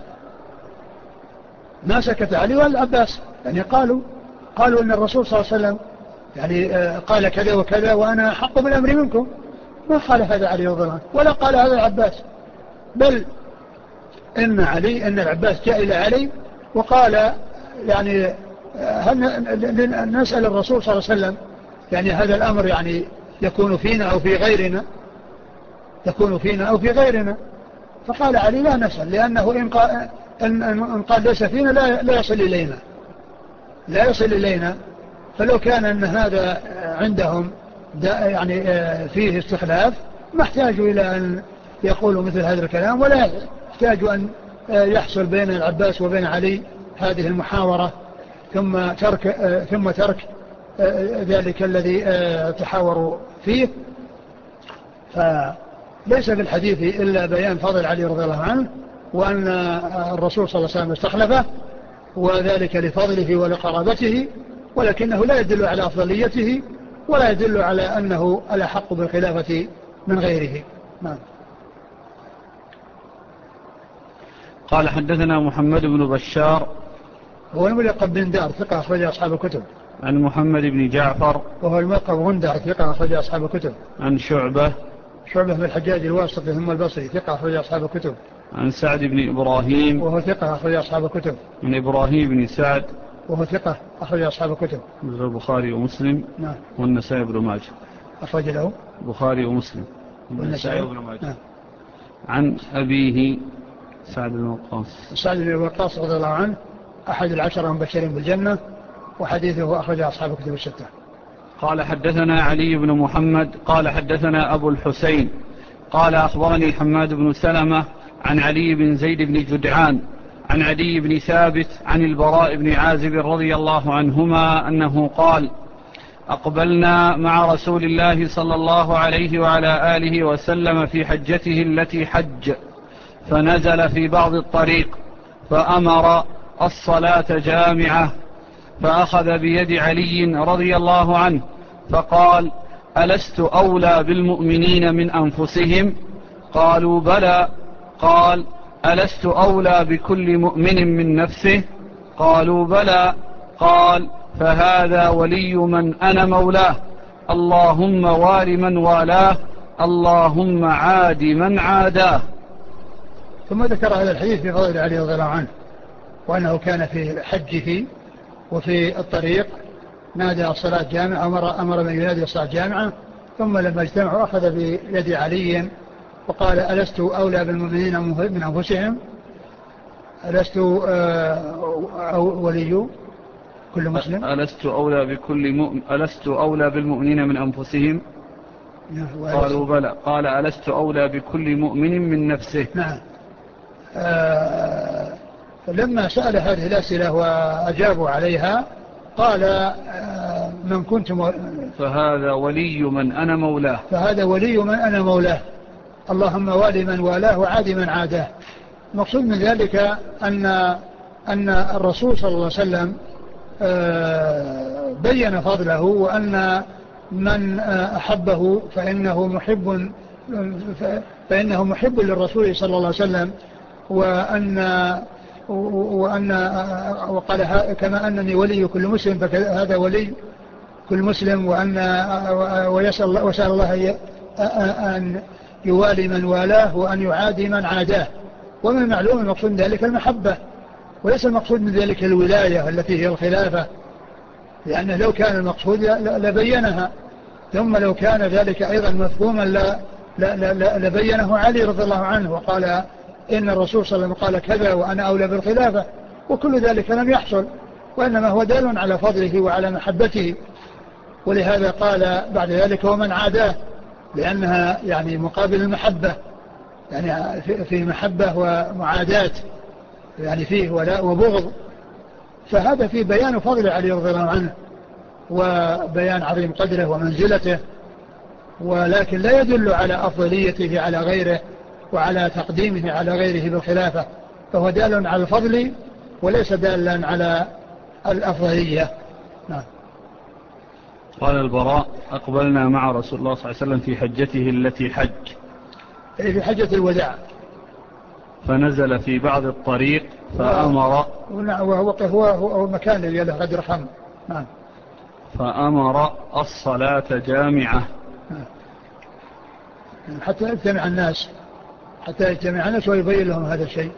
ما سكت علي ولا العباس يعني قالوا قالوا أن الرسول صلى الله عليه وسلم يعني آه قال كذا وكذا وأنا حق بالأمر منكم، ما قال هذا علي رضي الله عنه ولا قال هذا العباس، بل إن علي إن العباس جاء إلى علي وقال يعني هل نسأل الرسول صلى الله عليه وسلم يعني هذا الأمر يعني يكون فينا أو في غيرنا يكون فينا أو في غيرنا، فقال علي لا نسأل، لأنه إن قال, إن قال ليس فينا لا, لا يصل إلينا لا يصل إلينا فلو كان أن هذا عندهم يعني فيه استخلاف ما احتاجوا إلى أن يقولوا مثل هذا الكلام، ولا احتاجوا أن يحصل بين العباس وبين علي هذه المحاورة ثم ترك ثم ترك ذلك الذي تحاوروا فيه. فليس في الحديث إلا بيان فضل علي رضي الله عنه، وأن الرسول صلى الله عليه وسلم استخلفه وذلك لفضله ولقرابته، ولكنه لا يدل على أفضليته ولا يدل على أنه الأحق بالخلافة من غيره. نعم. قال حدثنا محمد بن بشار هو الملقب بن دار ثقة أخرج أصحاب الكتب. عن محمد بن جعفر وهو الملقب غندر ثقة أخرج أصحاب الكتب. عن شعبة شعبة بن الحجاج الواسطي ثم البصري ثقة أخرج أصحاب الكتب. عن سعد بن إبراهيم وهو ثقة أخرج أصحاب الكتب. من إبراهيم بن سعد وهو ثقة أخرج أصحاب الكتب. من البخاري ومسلم. نعم. والنسائي بن ماجه أخرج له البخاري ومسلم والنسائي بن ماجه. نعم. عن أبيه سعد بن وقاص سعد بن وقاص رضي الله عنه أحد العشرة المبشرين بالجنة، وحديثه أخرج أصحاب الكتب الستة. قال حدثنا علي بن محمد قال حدثنا أبو الحسين قال أخبرني حماد بن سلمة عن علي بن زيد بن جدعان عن علي بن ثابت عن البراء بن عازب رضي الله عنهما أنه قال أقبلنا مع رسول الله صلى الله عليه وعلى آله وسلم في حجته التي حج فنزل في بعض الطريق فأمر الصلاة جامعة، فأخذ بيد علي رضي الله عنه فقال: ألست أولى بالمؤمنين من أنفسهم؟ قالوا: بلى. قال: ألست أولى بكل مؤمن من نفسه؟ قالوا: بلى. قال: فهذا ولي من أنا مولاه، اللهم وال من والاه، اللهم عاد من عاداه. ثم ذكر هذا الحديث في فضل علي رضي الله عنه، وأنه كان في حجه وفي الطريق نادى الصلاة جامعة، أمر, أمر من ينادي الصلاة جامعة، ثم لما اجتمعوا أخذ بيد علي وقال: ألست أولى بالمؤمنين من أنفسهم؟ ألست أو ولي كل مسلم؟ ألست أولى بكل مؤمن ألست أولى بالمؤمنين من أنفسهم؟ قالوا: بلى. قال: ألست أولى بكل مؤمن من نفسه؟ نعم. آه لما سأل هذه الأسئلة وأجابوا عليها قال: آه من كنت مو... فهذا ولي من أنا مولاه فهذا ولي من أنا مولاه، اللهم والي من والاه وعادي من عاداه. المقصود من ذلك أن أن الرسول صلى الله عليه وسلم آه بين فضله، وأن من أحبه فإنه محب فإنه محب للرسول صلى الله عليه وسلم، وأن وأن وقال: كما أنني ولي كل مسلم فهذا ولي كل مسلم، وأن ويسأل وسأل الله أن يوالي من والاه وأن يعادي من عاداه. ومن المعلوم المقصود من ذلك المحبة، وليس المقصود من ذلك الولاية التي هي الخلافة، لأنه لو كان المقصود لبينها، ثم لو كان ذلك أيضا مفهوما لبينه علي رضي الله عنه وقال: إن الرسول صلى الله عليه وسلم قال كذا وأنا أولى بالخلافة، وكل ذلك لم يحصل، وإنما هو دال على فضله وعلى محبته. ولهذا قال بعد ذلك: ومن عاداه، لأنها يعني مقابل المحبة، يعني في محبة ومعاداة، يعني فيه ولاء وبغض. فهذا فيه بيان فضل علي رضي الله عنه وبيان عظيم قدره ومنزلته، ولكن لا يدل على أفضليته على غيره وعلى تقديمه على غيره بالخلافة، فهو دال على الفضل وليس دالا على الأفضلية. نعم. قال البراء: أقبلنا مع رسول الله صلى الله عليه وسلم في حجته التي حج، في حجة الوداع، فنزل في بعض الطريق فأمر وهو هو هو مكان الذي له قدر خم. نعم. فأمر الصلاة جامعة، حتى يجتمع الناس حتى يجتمع الناس ويبين لهم هذا الشيء.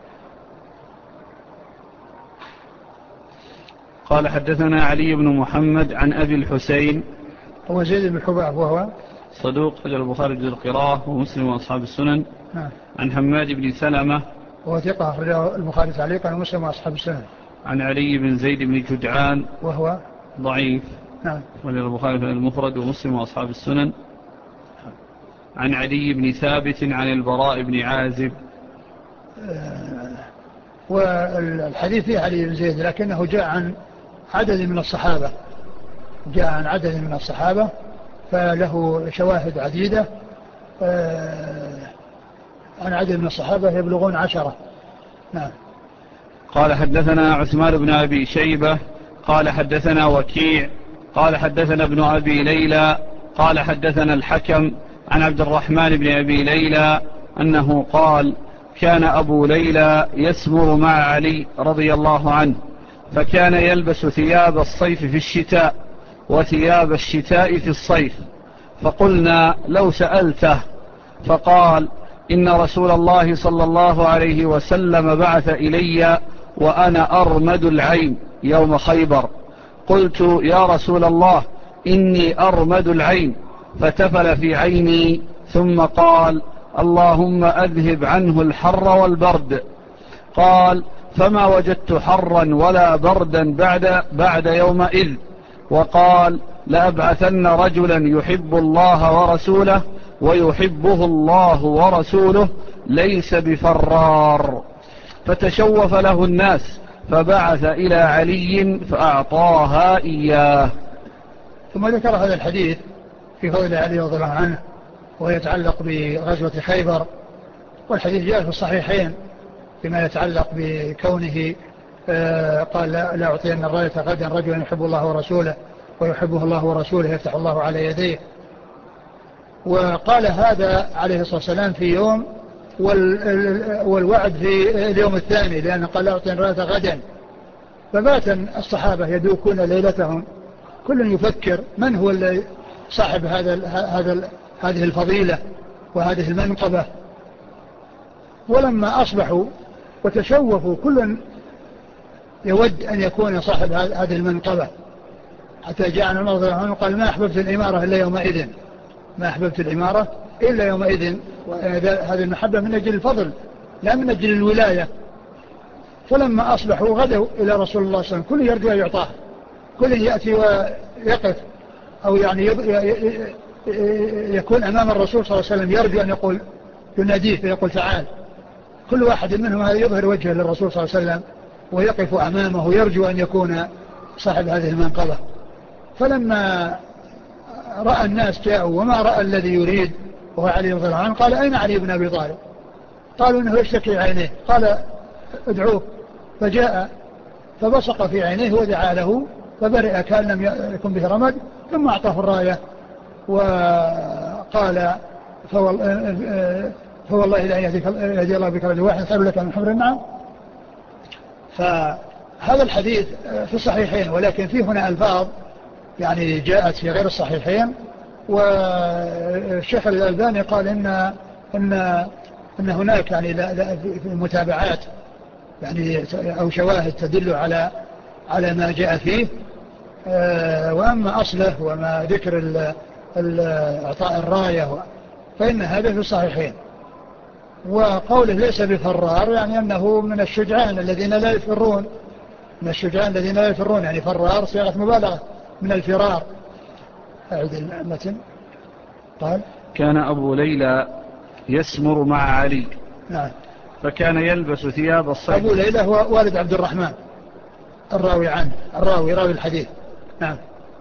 قال: حدثنا علي بن محمد عن أبي الحسين هو زيد بن حباب وهو صدوق رجل البخاري جزء القراءة ومسلم وأصحاب السنن. نعم. عن حماد بن سلمة وهو ثقة رجل البخاري تعليقا ومسلم وأصحاب السنن. عن علي بن زيد بن جدعان وهو ضعيف. نعم. رجل البخاري في المفرد ومسلم وأصحاب السنن. عن علي بن ثابت عن البراء بن عازب. آه والحديث فيه علي بن زيد، لكنه جاء عن عدد من الصحابة جاء عن عدد من الصحابة فله شواهد عديدة آه عن عدد من الصحابة يبلغون عشرة. نعم. قال: حدثنا عثمان بن أبي شيبة قال: حدثنا وكيع قال: حدثنا ابن أبي ليلى قال: حدثنا الحكم عن عبد الرحمن بن أبي ليلى أنه قال: كان أبو ليلى يسمر مع علي رضي الله عنه، فكان يلبس ثياب الصيف في الشتاء وثياب الشتاء في الصيف، فقلنا: لو سألته. فقال: إن رسول الله صلى الله عليه وسلم بعث إلي وأنا أرمد العين يوم خيبر. قلت: يا رسول الله، إني أرمد العين. فتفل في عيني ثم قال: اللهم أذهب عنه الحر والبرد. قال: فما وجدت حرا ولا بردا بعد, بعد يومئذ. وقال: لأبعثن رجلا يحب الله ورسوله ويحبه الله ورسوله ليس بفرار. فتشوف له الناس فبعث إلى علي فأعطاها إياه. ثم ذكر هذا الحديث في فضل علي رضي الله عنه ويتعلق بغزوة خيبر، والحديث جاء في الصحيحين بما يتعلق بكونه قال لا أعطين الراية غدا رجلا يحب الله ورسوله ويحبه الله ورسوله يفتح الله على يديه. وقال هذا عليه الصلاة والسلام في يوم والوعد في اليوم الثاني، لأنه قال لا أعطين الراية غدا. فبات الصحابة يدوكون ليلتهم كل يفكر من هو اللي صاحب هذا هذا هذه الفضيلة وهذه المنقبة. ولما أصبحوا وتشوفوا كل يود أن يكون صاحب هذه المنقبة، حتى جاءنا الله عنه قال ما أحببت الإمارة إلا يومئذ، ما أحببت الإمارة إلا يومئذ. وهذه المحبة من أجل الفضل لا من أجل الولاية. فلما أصبحوا غدوا إلى رسول الله صلى الله عليه وسلم كل يرجو يعطاه، كل يأتي ويقف أو يعني يكون أمام الرسول صلى الله عليه وسلم يرجو أن يقول يناديه فيقول تعال. كل واحد منهم هذا يظهر وجهه للرسول صلى الله عليه وسلم ويقف أمامه يرجو أن يكون صاحب هذه المنقبة. فلما رأى الناس جاءوا وما رأى الذي يريد وهو علي رضي الله عنه قال أين علي بن أبي طالب؟ قالوا إنه يشتكي عينيه. قال ادعوه. فجاء فبصق في عينيه ودعا له فبرئ كان لم يكن به رمد، ثم أعطاه الراية وقال فوالله لا يهدي الله بك رجل واحد خير لك من حمر النعم. فهذا الحديث في الصحيحين، ولكن فيه هنا ألفاظ يعني جاءت في غير الصحيحين. والشيخ الألباني قال إن, إن, إن هناك يعني لا لا في متابعات يعني أو شواهد تدل على على ما جاء فيه. وأما أصله وما ذكر إعطاء الراية فإن هذا في الصحيحين. وقوله ليس بفرار يعني أنه من الشجعان الذين لا يفرون، من الشجعان الذين لا يفرون يعني فرار صيغة مبالغة من الفرار. أعد المتن. قال كان أبو ليلى يسمر مع علي. نعم. فكان يلبس ثياب الصيف. أبو ليلى هو والد عبد الرحمن الراوي عنه، الراوي راوي الحديث. نعم.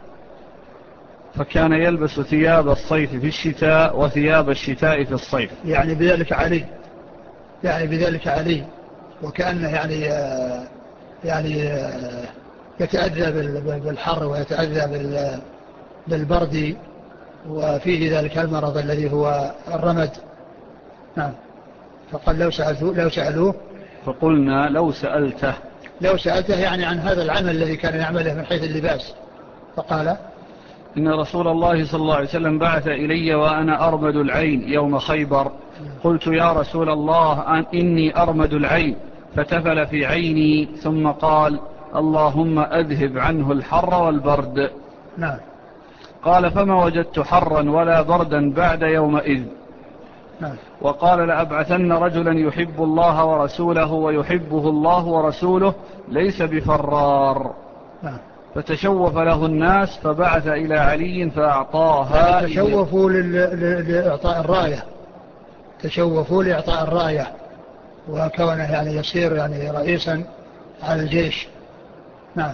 فكان يلبس ثياب الصيف في الشتاء وثياب الشتاء في الصيف. يعني بذلك علي، يعني بذلك علي وكأنه يعني يعني يتأذى بالحر ويتأذى بالبرد وفيه ذلك المرض الذي هو الرمد. نعم. فقال لو سألوه, لو سألوه فقلنا لو سألته لو سألته يعني عن هذا العمل الذي كان يعمله من حيث اللباس. فقال إن رسول الله صلى الله عليه وسلم بعث إلي وأنا أرمد العين يوم خيبر. قلت يا رسول الله إني أرمد العين، فتفل في عيني ثم قال اللهم أذهب عنه الحر والبرد. نعم. قال فما وجدت حرا ولا بردا بعد يومئذ. نعم. وقال لأبعثن رجلا يحب الله ورسوله ويحبه الله ورسوله ليس بفرار. نعم. فتشوف له الناس فبعث إلى علي فأعطاها. تشوفوا لإعطاء الراية، تشوفوا لإعطاء الراية وكونه يعني يصير يعني رئيسا على الجيش. نعم.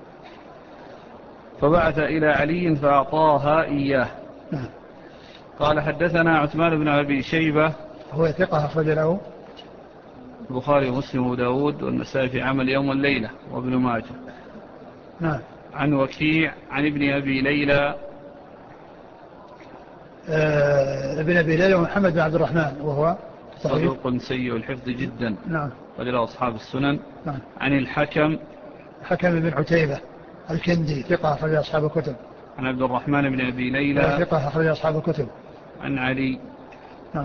فبعث إلى علي فأعطاها إياه. نعم. قال حدثنا عثمان بن أبي شيبة هو ثقة أخرج له البخاري ومسلم وداود والنسائي في عمل يوم الليلة وابن ماجه. نعم. عن وكيع عن ابن أبي ليلى آه ابن أبي ليلى ومحمد بن عبد الرحمن وهو صدوق سيء الحفظ جدا. نعم. رجل أصحاب السنن. نعم. عن الحكم حكم بن عتيبة الكندي ثقة أخرج أصحاب الكتب. عن عبد الرحمن بن أبي ليلى ثقة أخرج أصحاب الكتب. عن علي. نعم.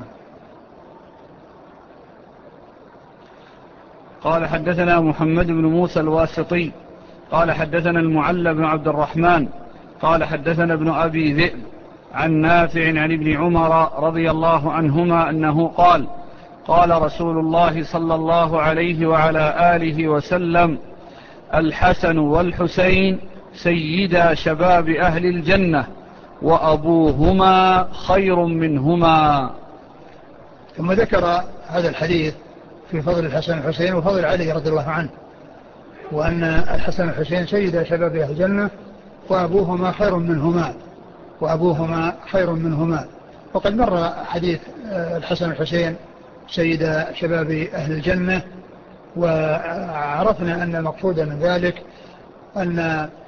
قال حدثنا محمد بن موسى الواسطي قال حدثنا المعلى بن عبد الرحمن قال حدثنا ابن أبي ذئب عن نافع عن ابن عمر رضي الله عنهما أنه قال قال رسول الله صلى الله عليه وعلى آله وسلم الحسن والحسين سيدا شباب أهل الجنة وأبوهما خير منهما. ثم ذكر هذا الحديث في فضل الحسن والحسين وفضل علي رضي الله عنه، وأن الحسن والحسين سيدا شباب أهل الجنة وأبوهما خير منهما وأبوهما خير منهما. وقد مر حديث الحسن والحسين سيد شباب أهل الجنة. وعرفنا أن المقصود من ذلك أن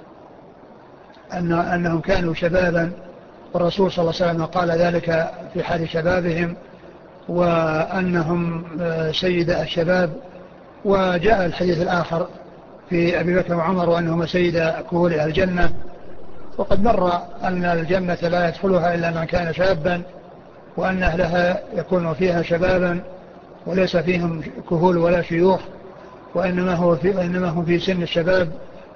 أن أنهم كانوا شبابا، والرسول صلى الله عليه وسلم قال ذلك في حال شبابهم، وأنهم سيد الشباب. وجاء الحديث الآخر في أبي بكر وعمر وأنهما سيد كهول أهل الجنة. وقد مر أن الجنة لا يدخلها إلا من كان شابا، وأن أهلها يكون فيها شبابا وليس فيهم كهول ولا شيوخ، وإنما هو في إنما هم في سن الشباب.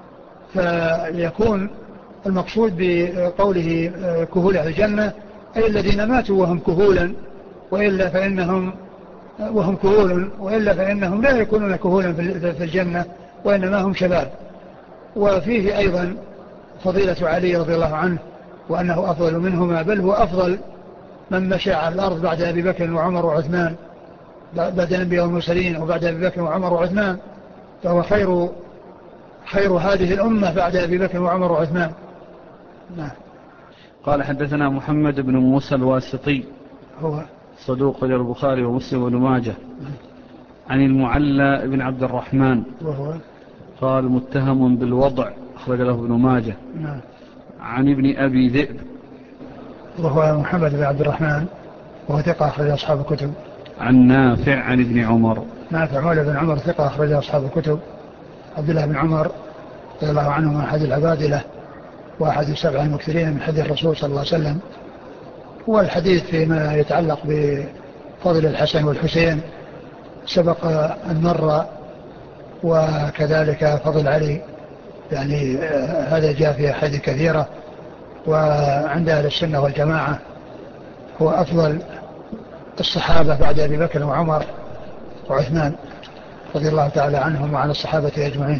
فيكون المقصود بقوله كهول أهل الجنة أي الذين ماتوا وهم كهولا، وإلا فإنهم وهم كهول وإلا فإنهم لا يكونون كهولا في الجنة، وإنما هم شباب. وفيه أيضا فضيلة علي رضي الله عنه، وأنه أفضل منهما، بل هو أفضل من مشى على الأرض بعد أبي بكر وعمر وعثمان، بعد الأنبياء والمرسلين وبعد أبي بكر وعمر وعثمان، فهو خير خير هذه الأمة بعد أبي بكر وعمر وعثمان. نعم. قال حدثنا محمد بن موسى الواسطي هو صدوق البخاري ومسلم وابن ماجه. عن المعلى بن عبد الرحمن وهو قال متهم بالوضع، أخرج له ابن ماجه. نعم. عن ابن أبي ذئب وهو محمد بن عبد الرحمن وهو ثقة أخرج أصحاب الكتب. عن نافع عن ابن عمر. نافع مولى بن عمر ثقة أخرج أصحاب الكتب. عبد الله بن عمر رضي الله عنهما أحد العبادلة وأحد السبع المكثرين من حديث الرسول صلى الله عليه وسلم. والحديث فيما يتعلق بفضل الحسن والحسين سبق أن مر، وكذلك فضل علي، يعني هذا جاء في أحاديث كثيرة. وعند أهل السنة والجماعة هو أفضل الصحابة بعد أبي بكر وعمر وعثمان رضي الله تعالى عنهم وعن الصحابة أجمعين.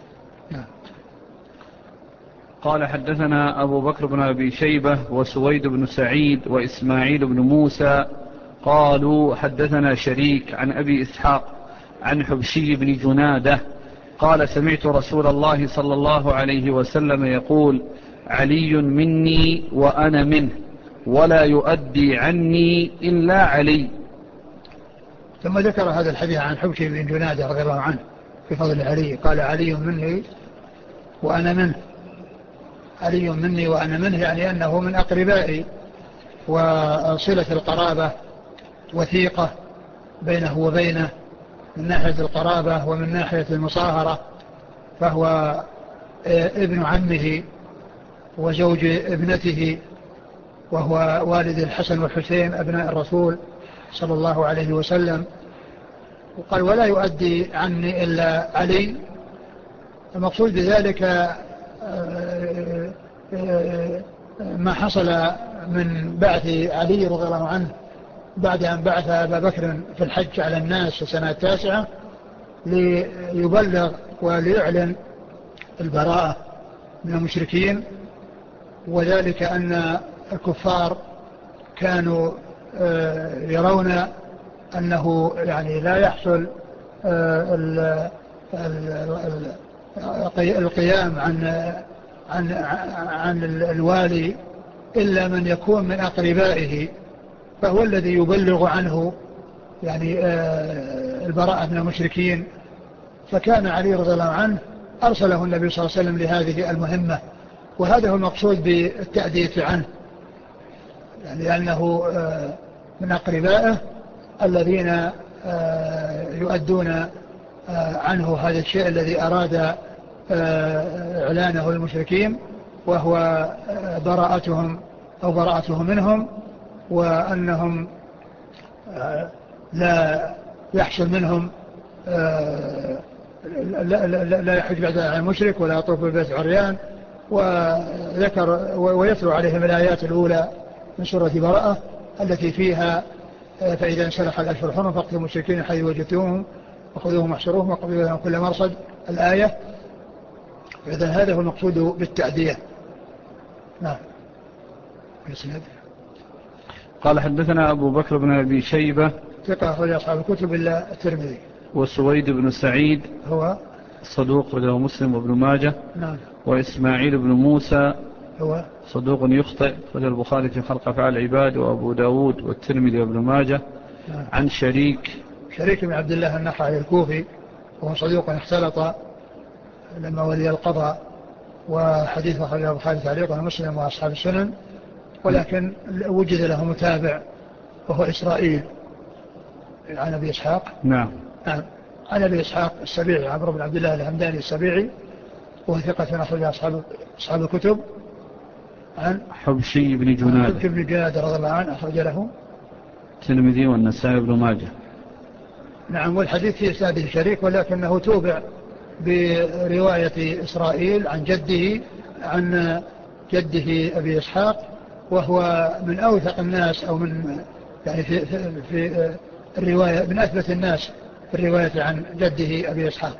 قال حدثنا أبو بكر بن أبي شيبة وسويد بن سعيد وإسماعيل بن موسى قالوا حدثنا شريك عن أبي إسحاق عن حبشي بن جنادة قال سمعت رسول الله صلى الله عليه وسلم يقول علي مني وأنا منه ولا يؤدي عني إلا علي. ثم ذكر هذا الحديث عن حبشي بن جنادة رضي الله عنه في فضل علي، قال علي مني وأنا منه. علي مني وأنا منه يعني أنه من أقربائي، وصلة القرابة وثيقة بينه وبينه من ناحية القرابة ومن ناحية المصاهرة، فهو ابن عمه وزوج ابنته، وهو والد الحسن والحسين أبناء الرسول صلى الله عليه وسلم. وقال ولا يؤدي عني إلا علي. المقصود بذلك ما حصل من بعث علي رضي الله عنه بعد أن بعث أبا بكر في الحج على الناس في السنة التاسعة ليبلغ وليعلن البراءة من المشركين، وذلك أن الكفار كانوا يرون أنه يعني لا يحصل القيام عن عن عن الوالي إلا من يكون من أقربائه، فهو الذي يبلغ عنه يعني البراءة من المشركين. فكان علي رضي الله عنه أرسله النبي صلى الله عليه وسلم لهذه المهمة، وهذا هو المقصود بالتأدية عنه، يعني لأنه من أقربائه الذين يؤدون عنه هذا الشيء الذي أراد إعلانه للمشركين، وهو براءتهم أو براءته منهم، وأنهم لا يحصل منهم لا, لا, لا يحج بعد عن المشرك ولا يطوف بالبيت عريان. وذكر ويتلو عليهم الآيات الأولى من سورة براءة التي فيها فإذا انسلخ الأشهر الحرم فاقتلوا المشركين حيث وجدتموهم وخذوهم واحصروهم وقضوا لهم كل مرصد الآية. إذن هذا هو المقصود بالتأدية. نعم. قال حدثنا أبو بكر بن أبي شيبة ثقة أخرج أصحاب الكتب إلا الترمذي. وسويد بن سعيد هو صدوق وله مسلم وابن ماجه. نعم. وإسماعيل بن موسى هو صدوق يخطئ، وله البخاري في خلق أفعال العباد وأبو داود والترمذي وابن ماجه. عن شريك شريك بن عبد الله النخعي الكوفي، وهو صدوق اختلط لما ولي القضاء، وحديث أخرجه البخاري تعليقا ومسلم وأصحاب السنن، ولكن وجد له متابع وهو إسرائيل عن أبي إسحاق. نعم. عن أبي إسحاق السبيعي عمرو بن عبد الله الهمداني السبيعي، وهو ثقة أخرج أصحاب أصحاب الكتب. عن حبشي بن جنادة حبشي بن جنادة رضي الله عنه أخرج له الترمذي والنسائي بن ماجه. نعم. والحديث في إسناده شريك، ولكنه توبع برواية إسرائيل عن جده عن جده أبي إسحاق، وهو من أوثق الناس، أو من يعني في, في, في الرواية من أثبت الناس في الرواية عن جده أبي إسحاق.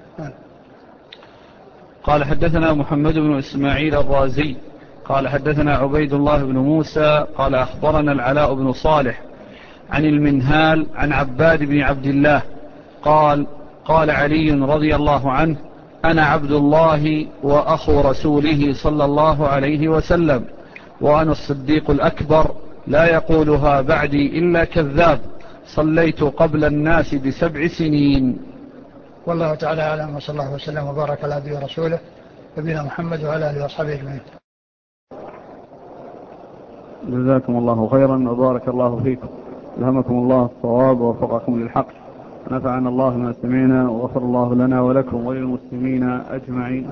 قال حدثنا محمد بن إسماعيل الرازي قال حدثنا عبيد الله بن موسى قال أخبرنا العلاء بن صالح عن المنهال عن عباد بن عبد الله قال قال علي رضي الله عنه: أنا عبد الله وأخو رسوله صلى الله عليه وسلم، وأنا الصديق الأكبر، لا يقولها بعدي إلا كذاب، صليت قبل الناس بسبع سنين. والله تعالى أعلم، وصلى الله وسلم وبارك على عبده ورسوله نبينا محمد وعلى آله وأصحابه أجمعين. جزاكم الله خيرا وبارك الله فيكم، ألهمكم الله الصواب ووفقكم للحق، نفعنا الله ما سمعنا، وغفر الله لنا ولكم وللمسلمين أجمعين.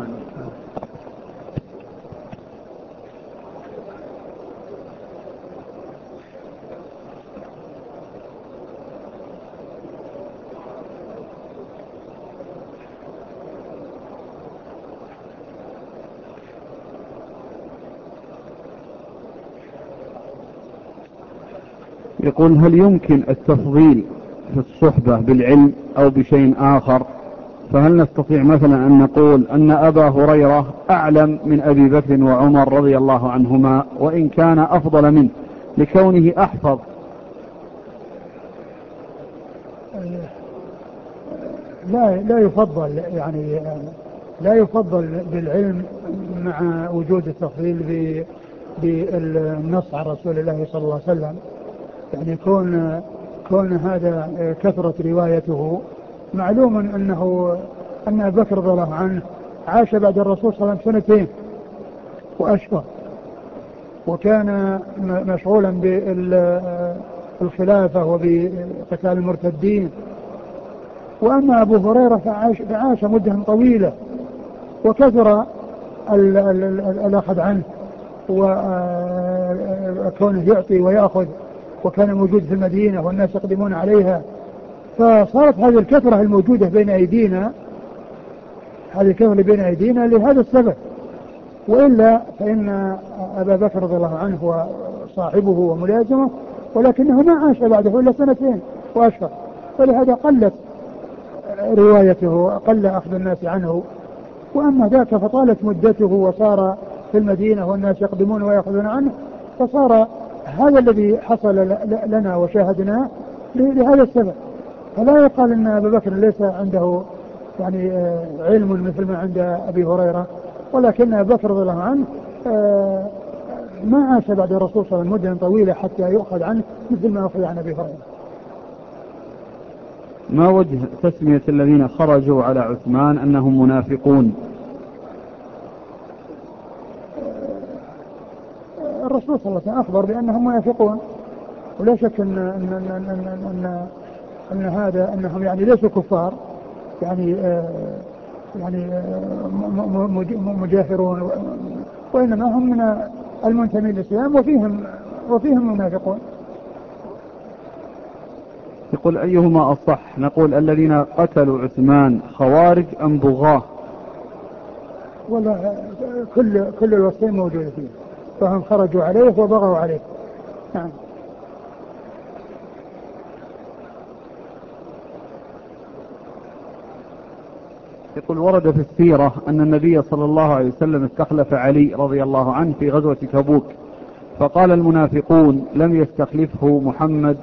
يقول: هل يمكن التفضيل في الصحبة بالعلم أو بشيء آخر؟ فهل نستطيع مثلا أن نقول أن أبا هريرة أعلم من أبي بكر وعمر رضي الله عنهما، وإن كان أفضل منه لكونه أحفظ؟ لا لا يفضل، يعني لا يفضل بالعلم مع وجود التفضيل بالنص عن رسول الله صلى الله عليه وسلم. يعني كون كون هذا كثرة روايته، معلوم أنه أن أبا بكر رضي الله عنه عاش بعد الرسول صلى الله عليه وسلم سنتين وأشهر، وكان مشغولا بالخلافة وبقتال المرتدين. وأما أبو هريرة فعاش, فعاش مدة طويلة، وكثر الأخذ عنه وكونه يعطي ويأخذ، وكان موجود في المدينة والناس يقدمون عليها، فصارت هذه الكثرة الموجودة بين أيدينا هذه الكثرة بين أيدينا لهذا السبب. وإلا فإن أبا بكر رضي الله عنه هو صاحبه وملازمه، ولكنه ما عاش بعده إلا سنتين وأشهر، فلهذا قلت روايته، قل أخذ الناس عنه. وأما ذاك فطالت مدته وصار في المدينة والناس يقدمون ويأخذون عنه، فصار هذا الذي حصل لنا وشاهدناه لهذا السبب. فلا يقال أن أبا بكر ليس عنده يعني علم مثل ما عند أبي هريرة، ولكن أبا بكر رضي الله عنه ما عاش بعد الرسول صلى الله عليه وسلم مدة طويلة حتى يؤخذ عنه مثل ما أخذ عن أبي هريرة. ما وجه تسمية الذين خرجوا على عثمان أنهم منافقون؟ الرسول صلى الله عليه وسلم أخبر بأنهم منافقون، ولا شك أن, أن, أن, أن, أن, أن هذا أنهم يعني ليسوا كفار، يعني آه يعني آه مجاهرون، وإنما هم من المنتمين للإسلام وفيهم وفيهم منافقون. يقول: أيهما أصح، نقول الذين قتلوا عثمان خوارج أم بغاة؟ ولا كل كل الوصفين موجودة فيه، فهم خرجوا عليه وبغوا عليه. نعم. يقول: ورد في السيرة أن النبي صلى الله عليه وسلم استخلف علي رضي الله عنه في غزوة تبوك، فقال المنافقون: لم يستخلفه محمد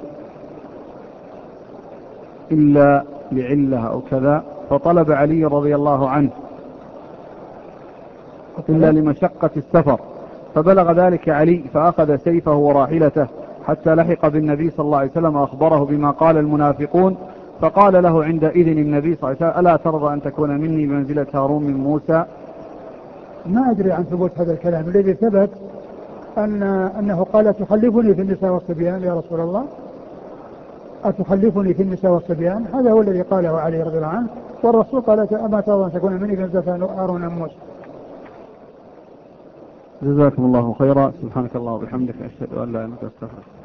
إلا لعلة أو كذا، فطلب علي رضي الله عنه إلا لمشقة السفر، فبلغ ذلك علي فأخذ سيفه وراحلته حتى لحق بالنبي صلى الله عليه وسلم وأخبره بما قال المنافقون، فقال له عندئذ النبي صلى الله عليه وسلم: ألا ترضى أن تكون مني بمنزلة هارون من موسى؟ ما أدري عن ثبوت هذا الكلام. الذي ثبت أن أنه قال: تخلفني في النساء والصبيان يا رسول الله، أتخلفني في النساء والصبيان؟ هذا هو الذي قاله علي رضي الله عنه، والرسول قال: أما ترضى أن تكون مني بمنزلة هارون من موسى. جزاكم الله خيرا. سبحانك الله وبحمدك، أشهد أن لا إله إلا أنت، أستغفرك.